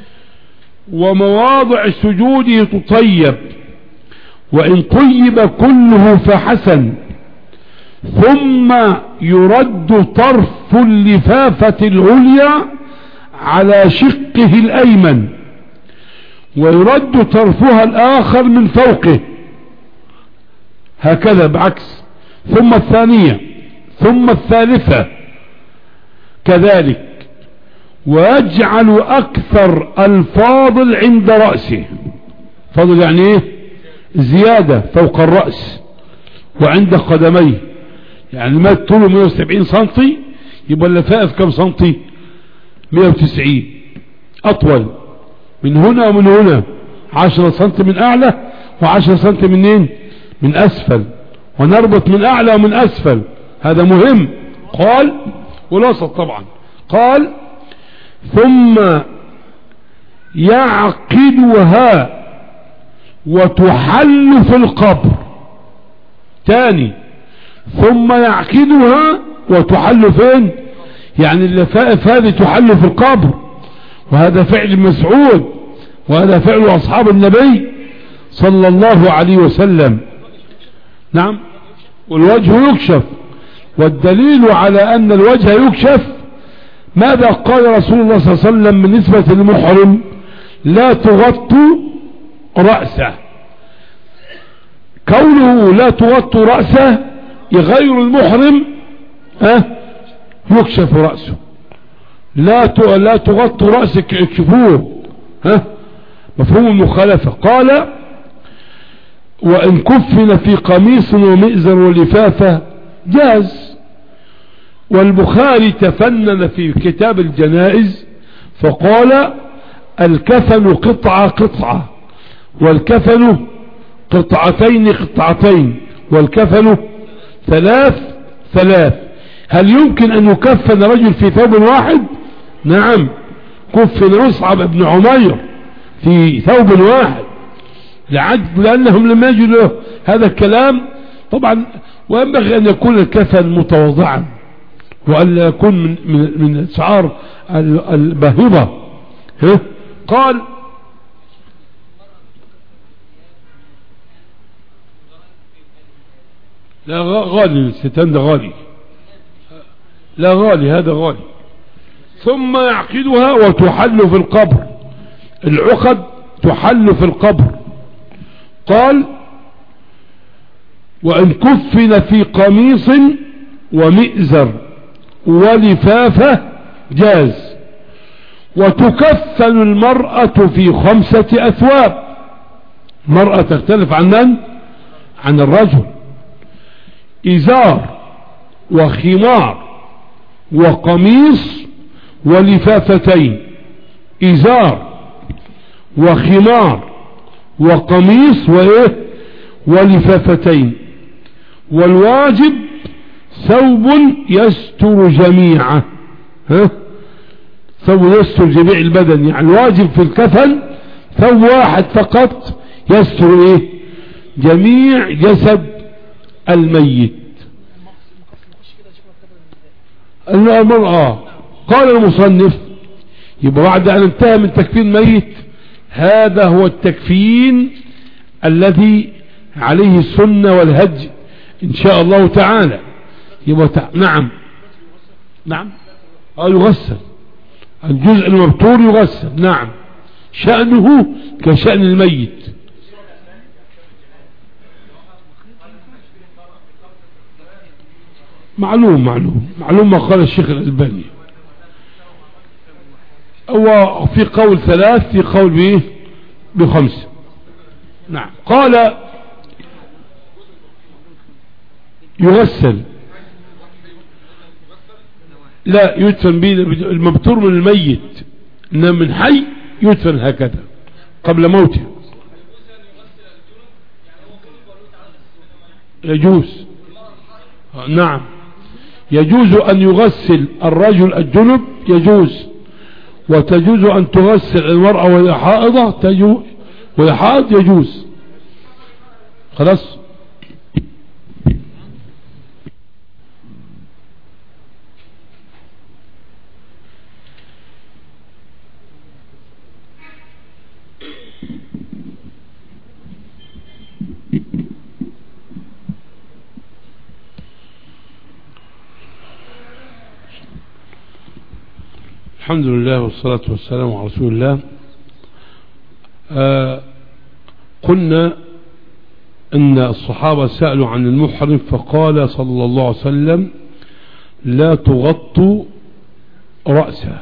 ومواضع سجوده تطيب، وان طيب كله فحسن. ثم يرد طرف اللفافة العليا على شقه الايمن، ويرد طرفها الاخر من فوقه هكذا بعكس، ثم الثانية ثم الثالثة كذلك. ويجعل اكثر الفاضل عند رأسه، فاضل يعني ايه؟ زيادة فوق الرأس وعند قدميه، يعني ما طوله مئة وسبعين سنتي يبقى اللفائف كم سنتي؟ مئة وتسعين، اطول من هنا ومن هنا، عشرة سنتي من اعلى وعشرة سنتي منين؟ من اسفل، ونربط من اعلى ومن اسفل، هذا مهم. قال والوسط طبعا. قال ثم يعقدها وتحل في القبر، تاني ثم يعقدها وتحل فين؟ يعني اللفائف هذه تحل في القبر، وهذا فعل مسعود، وهذا فعل اصحاب النبي صلى الله عليه وسلم. نعم، والوجه يكشف، والدليل على ان الوجه يكشف ماذا قال رسول الله صلى الله عليه وسلم بالنسبة للمحرم؟ لا تغطوا رأسه. كونه لا تغطوا رأسه يغير المحرم أه؟ يكشف رأسه. لا لا تغطوا رأسك اكشفوه، ها؟ مفهوم المخالفة. قال وإن كفن في قميص ومئزر ولفافة جاز. والبخاري تفنن في كتاب الجنائز فقال الكفن قطعة قطعة، والكفن قطعتين قطعتين، والكفن ثلاث ثلاث. هل يمكن أن يكفن رجل في ثوب واحد؟ نعم، كفن مصعب بن عمير في ثوب واحد، لعجب لأنهم لم يجدوا هذا الكلام طبعا. وينبغي أن يكون الكفن متواضعا، وأن يكون من من من أسعار الباهظة. قال لا غالي، الستان ده غالي، لا غالي، هذا غالي. ثم يعقدها وتحل في القبر، العقد تحل في القبر. قال وإن كفن في قميص ومئزر ولفافة جاز. وتكفن المرأة في خمسة أثواب، المرأة تختلف عن من؟ عن الرجل. إزار وخمار وقميص ولفافتين، إزار وخمار وقميص وإيه؟ ولفافتين. والواجب ثوب يستر جميعه، ها؟ ثوب يستر جميع البدن، يعني واجب في الكفن ثوب واحد فقط يستر ايه جميع جسد الميت. المرأة قال المصنف يبقى بعد ان انتهى من تكفين ميت، هذا هو التكفين الذي عليه السنة والهدي ان شاء الله تعالى. يبقى تع... نعم نعم اه يغسل الجزء المبتور يغسل، نعم شأنه كشأن الميت. معلوم معلوم معلوم ما قال الشيخ الألباني. هو في قول ثلاث، في قول بايه بخمسة. نعم قال يغسل، لا يدفن به المبتور من الميت، إنما من حي يدفن هكذا قبل موته. يجوز، نعم يجوز أن يغسل الرجل الجنب، يجوز، وتجوز أن تغسل المرأة وهي حائضة، تجوز وهي حائض يجوز. خلاص. الحمد لله والصلاة والسلام على رسول الله. آه قلنا ان الصحابة سألوا عن المحرم فقال صلى الله عليه وسلم لا تغطوا رأسه.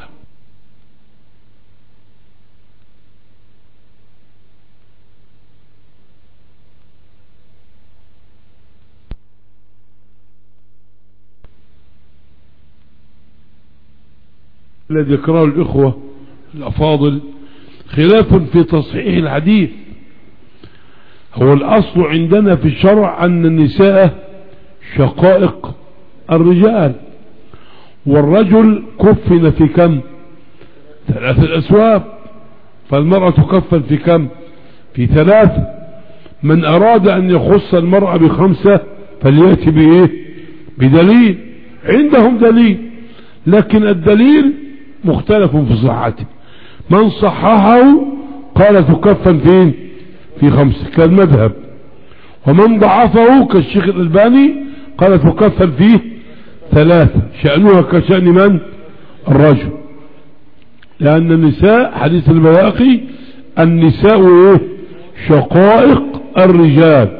الذي ذكره الإخوة الأفاضل خلاف في تصحيح الحديث. هو الأصل عندنا في الشرع أن النساء شقائق الرجال، والرجل كفن في كم؟ ثلاثة أسواب، فالمرأة تكفن في كم؟ في ثلاثة. من أراد أن يخص المرأة بخمسة فليأتي بإيه؟ بدليل. عندهم دليل، لكن الدليل مختلف في صحته. من صححه قال تكفن فين؟ في خمسة كالمذهب، ومن ضعفه كالشيخ الألباني قال تكفن فيه ثلاثة، شأنها كشأن من؟ الرجل. لأن النساء حديث البواقي النساء شقائق الرجال.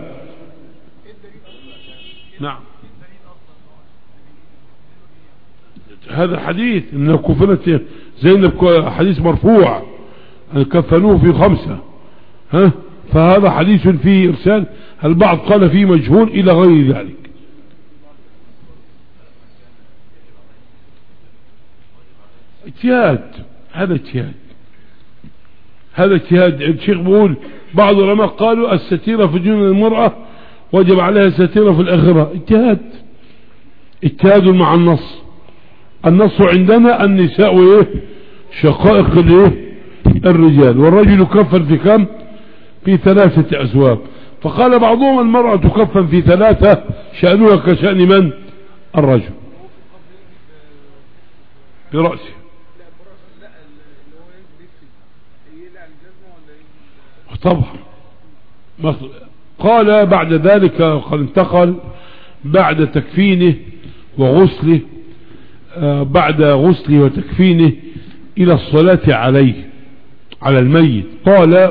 نعم هذا حديث ان كفنت زينب، حديث مرفوع كفنوه في خمسة، ها فهذا حديث فيه ارسال، البعض قال فيه مجهول الى غير ذلك. اجتهاد، هذا اجتهاد، هذا اجتهاد. الشيخ بيقول بعض العلماء قالوا الستيرة في جنون المرأة وجب عليها ستيرة في الآخرة. اجتهاد، اجتهاد مع النص. النص عندنا النساء ايه؟ شقائق الايه؟ الرجال، والرجل يكفن في كم؟ في ثلاثة أسواب. فقال بعضهم المرأة تكفن في ثلاثة شأنها كشأن من؟ الرجل برأسه. طبعا قال بعد ذلك قد انتقل بعد تكفينه وغسله، بعد غسله وتكفينه إلى الصلاة عليه على الميت. قال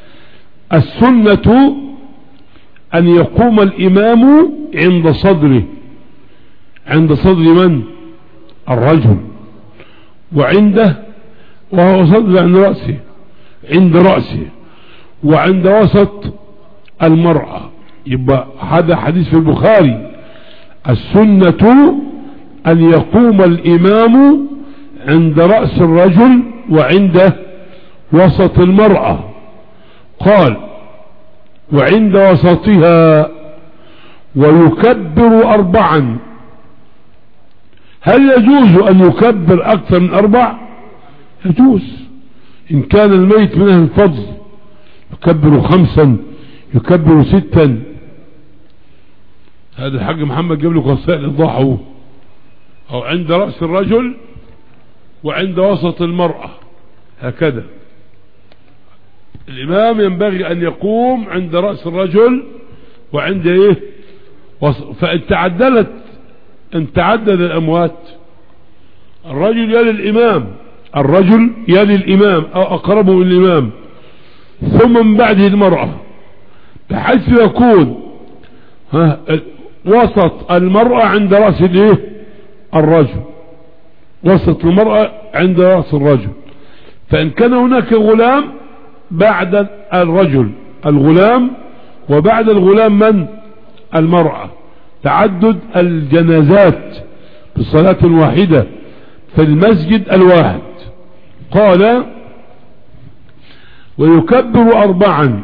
السنة أن يقوم الإمام عند صدره، عند صدر من؟ الرجل، وعنده وهو صدر عند رأسه، عند رأسه، وعند وسط المرأة. يبقى هذا حديث في البخاري. السنة أن يقوم الإمام عند رأس الرجل وعند وسط المرأة. قال وعند وسطها ويكبر أربعا. هل يجوز أن يكبر أكثر من أربع؟ يجوز. إن كان الميت من أهل الفضل يكبر خمسا يكبر ستا. هذا الحاج محمد جاب له قصائد الضحى، أو عند رأس الرجل وعند وسط المرأة هكذا. الإمام ينبغي أن يقوم عند رأس الرجل وعند إيه وسط. فإن تعدلت ان تعدد الأموات الرجل يلي الإمام الرجل يلي الإمام أو أقربه من الإمام، ثم من بعده المرأة، بحيث يكون ها وسط المرأة عند رأس الايه الرجل، وسط المرأة عند رأس الرجل. فإن كان هناك غلام بعد الرجل الغلام، وبعد الغلام من المرأة. تعدد الجنازات بصلاة واحدة في المسجد الواحد. قال ويكبر أربعا،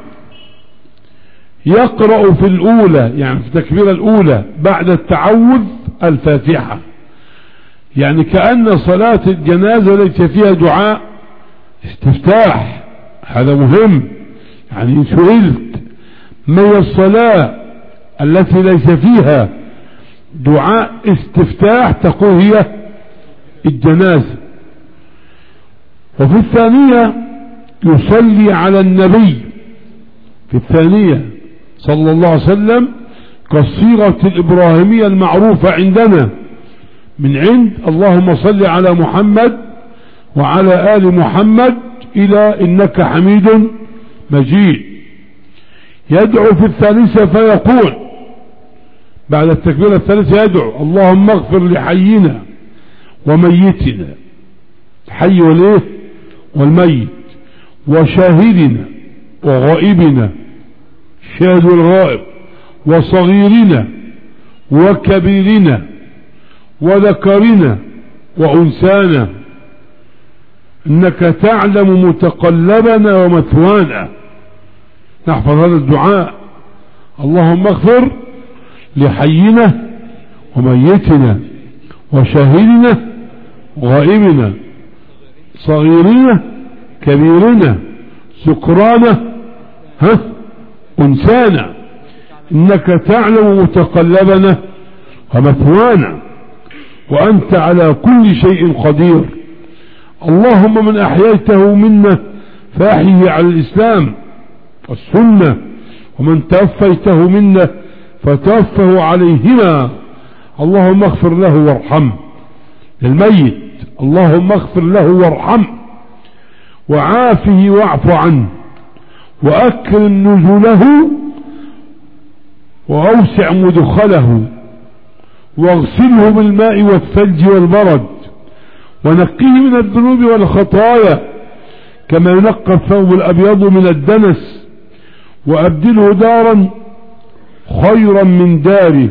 يقرأ في الأولى يعني في التكبيرة الأولى بعد التعوذ الفاتحة، يعني كأن صلاة الجنازة ليس فيها دعاء استفتاح. هذا مهم. يعني إن سئلت ما هي الصلاة التي ليس فيها دعاء استفتاح تقول هي الجنازة. وفي الثانية يصلي على النبي في الثانية صلى الله عليه وسلم كالصيغة الإبراهيمية المعروفة عندنا من عند اللهم صل على محمد وعلى آل محمد إلى إنك حميد مجيد. يدعو في الثالثة فيقول بعد التكبيرة الثالثة يدعو اللهم اغفر لحينا وميتنا، الحي والايه والميت، وشاهدنا وغائبنا، الشاهد والغائب، وصغيرنا وكبيرنا وذكرنا وأنسانا، إنك تعلم متقلبنا ومثوانا. نحفظ هذا الدعاء. اللهم اغفر لحينا وميتنا وشاهدنا وغائبنا، صغيرنا كبيرنا، ذكرانا ها أنسانا، إنك تعلم متقلبنا ومثوانا، وأنت على كل شيء قدير. اللهم من أحييته منا فأحيه على الإسلام والسنة، ومن توفيته منا فتوفه عليهما. اللهم اغفر له وارحمه. للميت اللهم اغفر له وارحمه وعافه واعف عنه وأكرم نزله وأوسع مدخله واغسله بالماء والثلج والبرد ونقيه من الذنوب والخطايا كما ينقى الثوب الأبيض من الدنس، وأبدله دارا خيرا من داره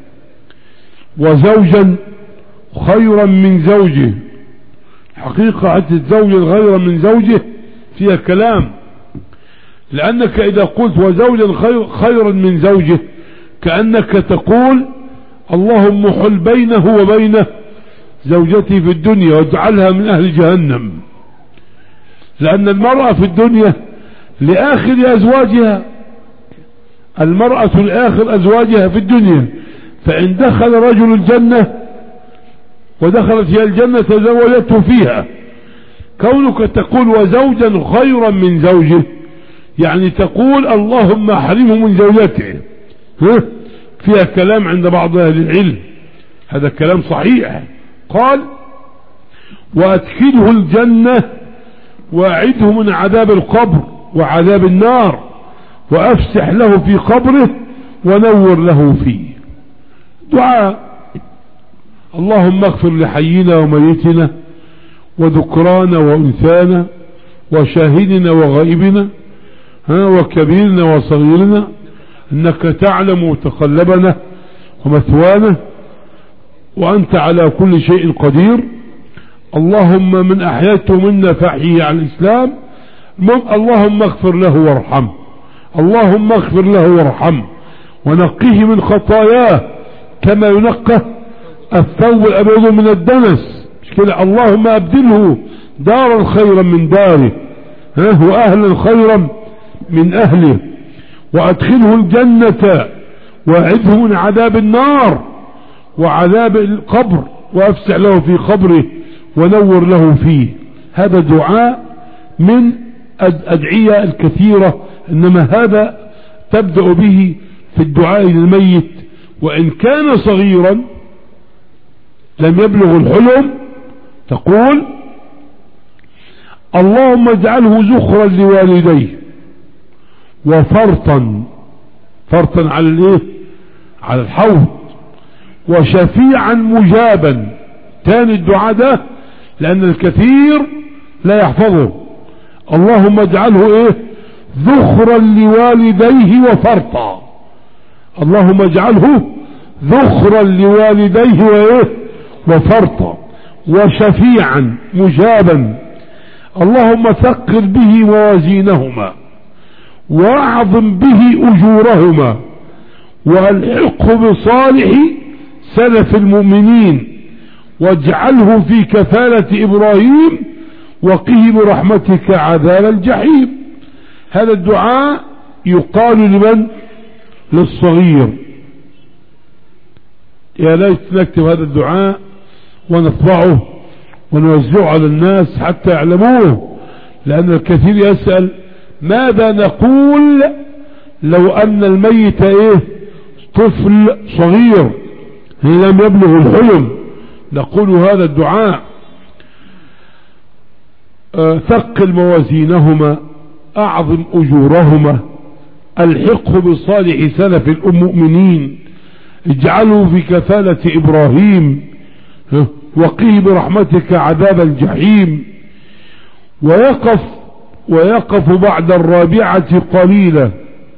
وزوجا خيرا من زوجه. حقيقة حتى الزوج الغير من زوجه فيها كلام، لأنك إذا قلت وزوجا خير خيرا من زوجه كأنك تقول اللهم حل بينه وبين زوجتي في الدنيا واجعلها من أهل جهنم، لأن المرأة في الدنيا لآخر أزواجها، المرأة لآخر أزواجها في الدنيا. فإن دخل رجل الجنة ودخلت هي الجنة تزوجته فيها. كونك تقول وزوجا خيرا من زوجه يعني تقول اللهم احرمه من زوجته. فيها كلام عند بعض أهل العلم، هذا كلام صحيح. قال وأدخله الجنة وأعده من عذاب القبر وعذاب النار وأفسح له في قبره ونور له فيه. دعاء اللهم اغفر لحينا وميتنا وذكرانا وأنثانا وشاهدنا وغائبنا ها وكبيرنا وصغيرنا، إنك تعلم متقلبنا ومثوانا وأنت على كل شيء قدير. اللهم من أحييته منا فأحيه على الإسلام. اللهم اغفر له وارحمه، اللهم اغفر له وارحمه ونقيه من خطاياه كما ينقى الثوب الأبيض من الدنس. مش كده؟ اللهم أبدله دارا خيرا من داره، ها، وأهلا خيرا من أهله، وأدخله الجنة، وأعذه من عذاب النار وعذاب القبر، وأفسح له في قبره ونور له فيه. هذا دعاء من الأدعية الكثيرة، إنما هذا تبدأ به في الدعاء للميت، وإن كان صغيرا لم يبلغ الحلم تقول اللهم اجعله زخرا لوالديه وفرطا، فرطا على الايه، على الحوض، وشفيعا مجابا. تاني الدعاء ده لأن الكثير لا يحفظه. اللهم اجعله ايه، ذخرا لوالديه وفرطا. اللهم اجعله ذخرا لوالديه وايه وفرطا، وشفيعا مجابا. اللهم ثقل به موازينهما، واعظم به اجورهما، والحقه بصالح سلف المؤمنين، واجعله في كفالة ابراهيم، وقه برحمتك عذاب الجحيم. هذا الدعاء يقال لمن؟ للصغير. يا ليت نكتب هذا الدعاء ونطبعه ونوزعه على الناس حتى يعلموه، لأن الكثير يسأل ماذا نقول لو أن الميت ايه طفل صغير لم يبلغ الحلم. نقول هذا الدعاء: أه ثقل موازينهما، أعظم أجورهما، الحقه بصالح سلف المؤمنين، اجعله في كفالة إبراهيم، وقيه برحمتك عذاب الجحيم. ويقف ويقف بعد الرابعة قليلا،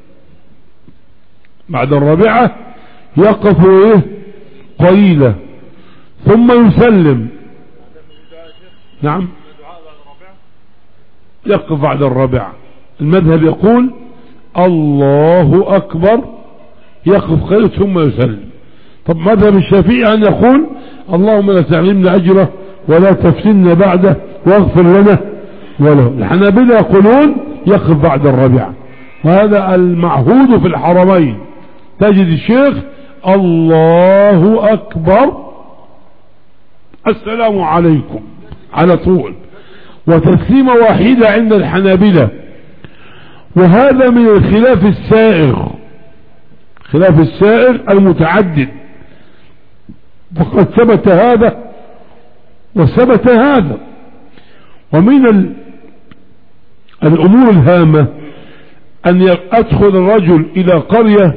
بعد الرابعة يقف ايه قليلا ثم يسلم. نعم، يقف بعد الرابعة. المذهب يقول الله أكبر، يقف قليلا ثم يسلم. طب مذهب الشافعي أن يقول اللهم لا تعلمنا أجره ولا تفتنا بعده واغفر لنا وله. الحنابلة يقولون يقف بعد الرابعة، وهذا المعهود في الحرمين. تجد الشيخ الله أكبر السلام عليكم على طول، وتسليمة واحدة عند الحنابلة. وهذا من الخلاف السائغ، خلاف السائغ المتعدد، فقد ثبت هذا وثبت هذا. ومن الأمور الهامة أن يدخل الرجل إلى قرية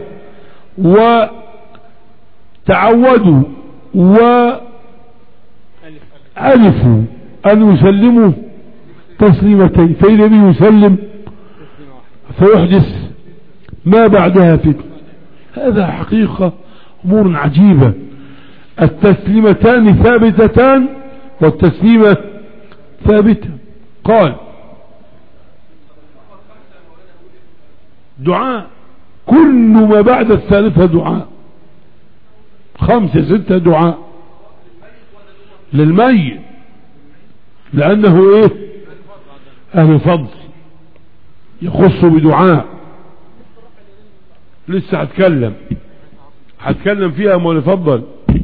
وتعودوا وألفوا أن يسلموا تسليمتين، فإذا به يسلم فيحدث ما بعدها فتنة. هذا حقيقة أمور عجيبة. التسليمتان ثابتتان والتسليمة ثابتة. قال دعاء كل ما بعد الثالثة دعاء، خمسة ستة دعاء للميت، لأنه ايه أهل فضل يخص بدعاء. لسه هتكلم هتكلم فيها مولاي فضل.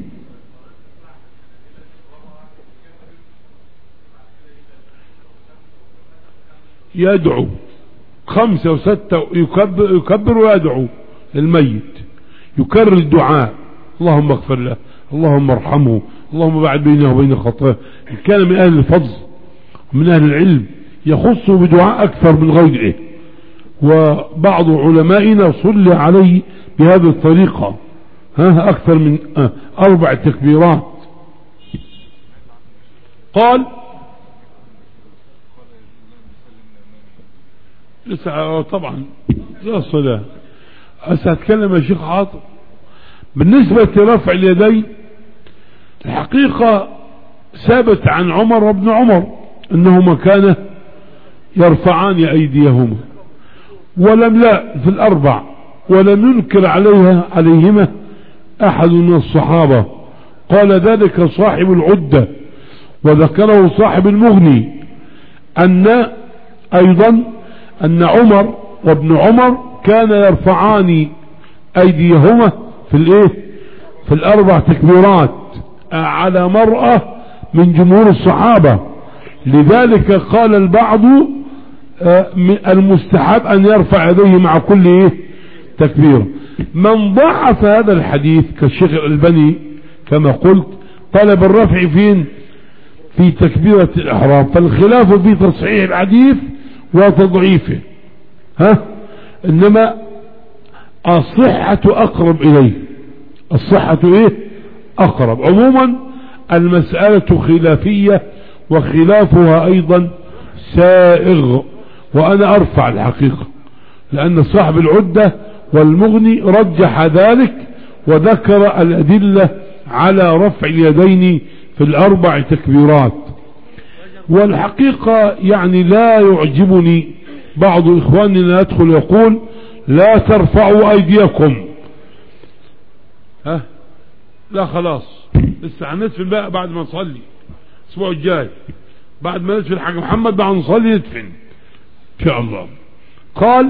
يدعو خمسة وستة، يكبر, يكبر ويدعو الميت، يكرر الدعاء: اللهم اغفر له، اللهم ارحمه، اللهم بعد بينه وبين خطاه. إن كان من أهل الفضل ومن أهل العلم يخص بدعاء أكثر من غيره. وبعض علمائنا صلى عليه بهذه الطريقة، ها أكثر من أربع تكبيرات. قال لسه طبعا لا صلاة. هسه هتكلم يا شيخ عاطف بالنسبة لرفع اليدين. الحقيقة ثابت عن عمر بن عمر انهما كان يرفعان ايديهما، ولم لا في الاربع، ولم ينكر عليها عليهما احد من الصحابة. قال ذلك صاحب العدة، وذكره صاحب المغني أن أيضا أن عمر وابن عمر كان يرفعان أيديهما في الإيه في الأربع تكبيرات على مرأة من جمهور الصحابة. لذلك قال البعض المستحب أن يرفع يديه مع كل إيه تكبير. من ضعف هذا الحديث كالشيخ الألباني كما قلت طلب الرفع فين في تكبيرة الإحرام، فالخلاف في تصحيح الحديث وتضعيفه، ها إنما الصحة أقرب إليه، الصحة إيه أقرب. عموما المسألة خلافية وخلافها أيضا سائغ، وأنا أرفع الحقيقة لأن صاحب العدة والمغني رجح ذلك وذكر الأدلة على رفع اليدين في الأربع تكبيرات. والحقيقة يعني لا يعجبني بعض إخواننا يدخل يقول لا ترفعوا أيديكم، ها لا خلاص لسه هندفن بقى بعد ما نصلي الأسبوع الجاي، بعد ما ندفن حاج محمد بعد نصلي ندفن إن شاء الله. قال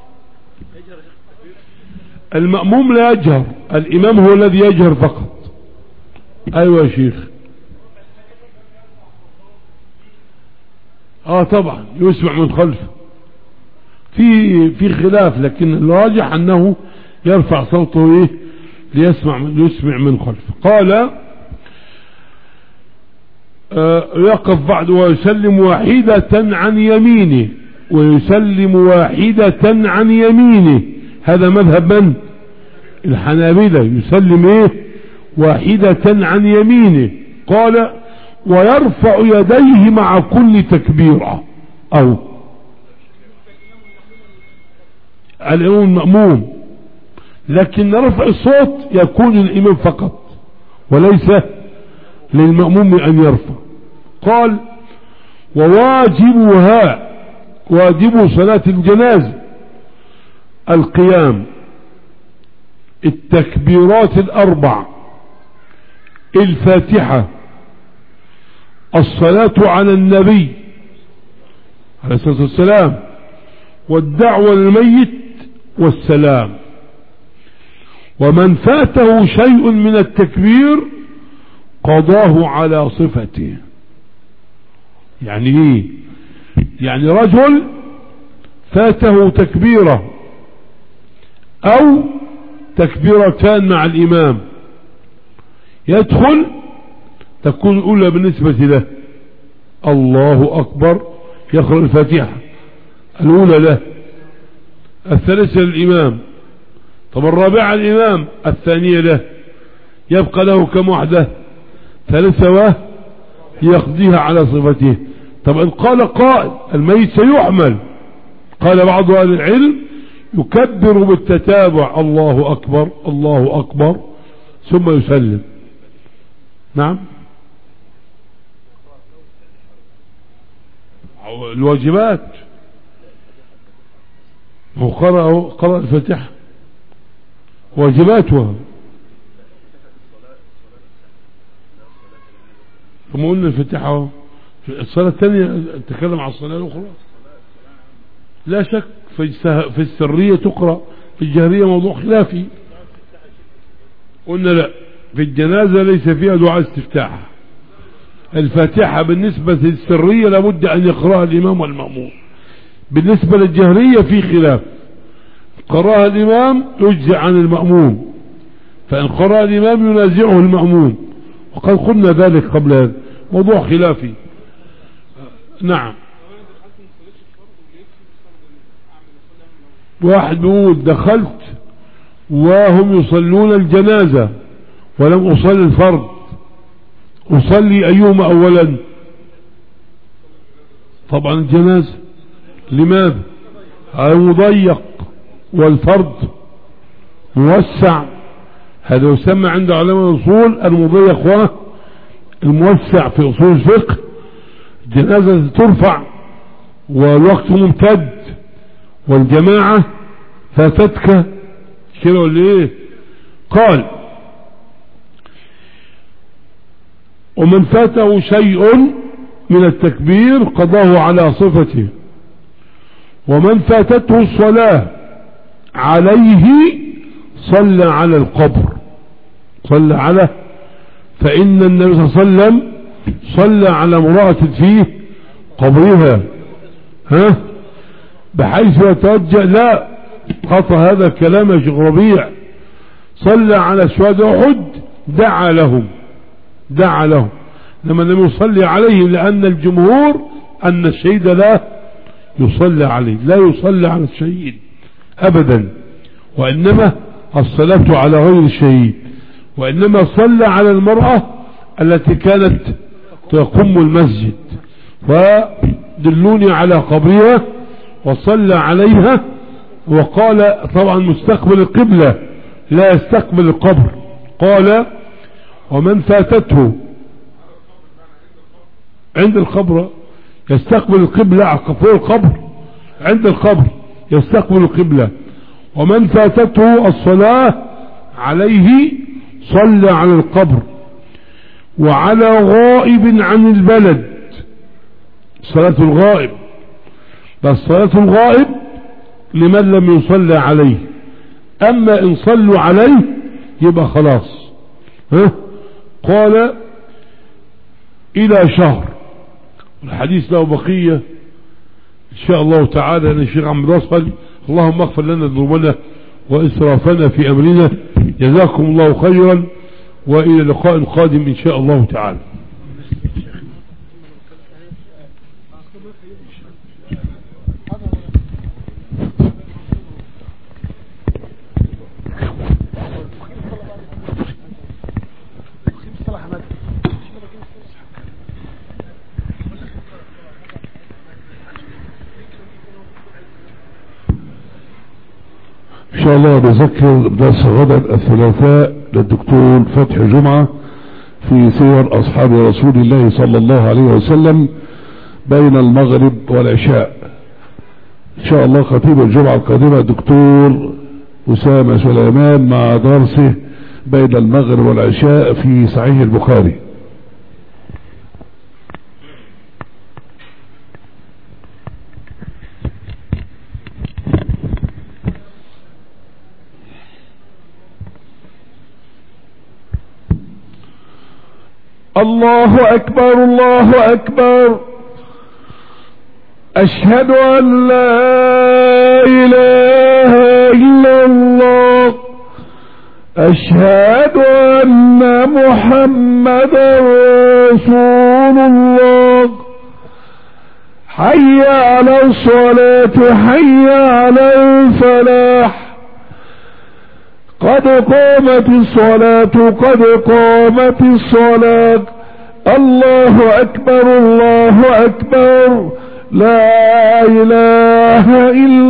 المأموم لا يجهر، الإمام هو الذي يجهر فقط. أيوة يا شيخ، اه طبعا يسمع من خلفه، في في خلاف، لكن الراجح أنه يرفع صوته ايه ليسمع يسمع من خلفه. قال آه يقف بعد ويسلم واحدة عن يمينه، ويسلم واحدة عن يمينه، هذا مذهب من؟ الحنابلة، يسلم ايه واحدة عن يمينه. قال ويرفع يديه مع كل تكبيرة، او الإمام المأموم، لكن رفع الصوت يكون للإمام فقط وليس للمأموم أن يرفع. قال وواجبها، واجب صلاة الجنازة القيام، التكبيرات الأربع، الفاتحة، الصلاة على النبي عليه الصلاة والسلام، والدعوة للميت والسلام. ومن فاته شيء من التكبير قضاه على صفته. يعني ايه؟ يعني رجل فاته تكبيرة او تكبيرتان مع الامام، يدخل تكون الاولى بالنسبة له الله اكبر، يقرأ الفاتحة الاولى له، الثالثة للامام، طب الرابعة الامام، الثانية له، يبقى له كم وحدة؟ ثالثة يقضيها على صفته. طب ان قال قائل الميت سيحمل، قال بعض اهل العلم يكبر بالتتابع الله اكبر الله اكبر ثم يسلم. نعم الواجبات، هو قرأ قرأ الفاتحة واجباتها، ثم قلنا الفاتحة. الصلاة الثانية تكلم عن الصلاة الأخرى، لا شك في السرية تقرأ، في الجهرية موضوع خلافي. قلنا لا، في الجنازة ليس فيها دعاء استفتاح. الفاتحة بالنسبة للسرية لابد أن يقرأها الإمام والمأموم. بالنسبة للجهرية في خلاف، قرأها الإمام يجزع عن المأموم، فإن قرأ الإمام ينازعه المأموم، وقد قلنا ذلك قبل هذا، موضوع خلافي. نعم، واحد بيقول دخلت وهم يصلون الجنازة ولم أصلي الفرض، أصلي أيهما أولا؟ طبعا الجنازة. لماذا؟ مضيق والفرض موسع، هذا يسمى عند علماء الأصول المضيق والموسع في أصول الفقه. الجنازة ترفع والوقت ممتد، والجماعة فاتتك كده ولا ايه؟ قال ومن فاته شيء من التكبير قضاه على صفته. ومن فاتته الصلاة عليه صلى على القبر، صلى على، فإن النبي صلى الله عليه وسلم صلى على امرأة في قبرها، ها، بحيث يتوجه، لا قطع هذا الكلام يا شيخ ربيع، صلى على شهداء أحد، دعا لهم، دعا لهم، لما لم يصلي عليهم، لأن الجمهور أن الشهيد لا يصلى عليه، لا يصلى على الشهيد أبدا، وإنما الصلاة على غير الشهيد، وإنما صلى على المرأة التي كانت تقوم المسجد، فدلوني على قبرها، وصلى عليها، وقال طبعا مستقبل القبلة لا يستقبل القبر، قال ومن فاتته عند القبر يستقبل القبلة، فوق القبر عند القبر يستقبل القبلة، ومن فاتته الصلاة عليه صلى على القبر، وعلى غائب عن البلد، صلاة الغائب، بس صلاة الغائب لمن لم يصلى عليه، أما إن صلوا عليه يبقى خلاص، ها؟ قال إلى شهر. الحديث له بقية إن شاء الله تعالى. أنا الشيخ عبد الواصل، اللهم اغفر لنا ذنوبنا وإسرافنا في أمرنا، جزاكم الله خيرا، وإلى لقاء قادم إن شاء الله تعالى. إن شاء الله نذكر درس غدا الثلاثاء للدكتور فتحي جمعة في سير أصحاب رسول الله صلى الله عليه وسلم بين المغرب والعشاء. إن شاء الله خطيب الجمعة القادمة الدكتور أسامة سليمان مع درسه بين المغرب والعشاء في صحيح البخاري. الله أكبر الله أكبر، أشهد أن لا إله إلا الله، أشهد أن محمدا رسول الله، حي على الصلاة حي على الفلاح، قد قامت الصلاة قد قامت الصلاة، الله أكبر الله أكبر، لا إله إلا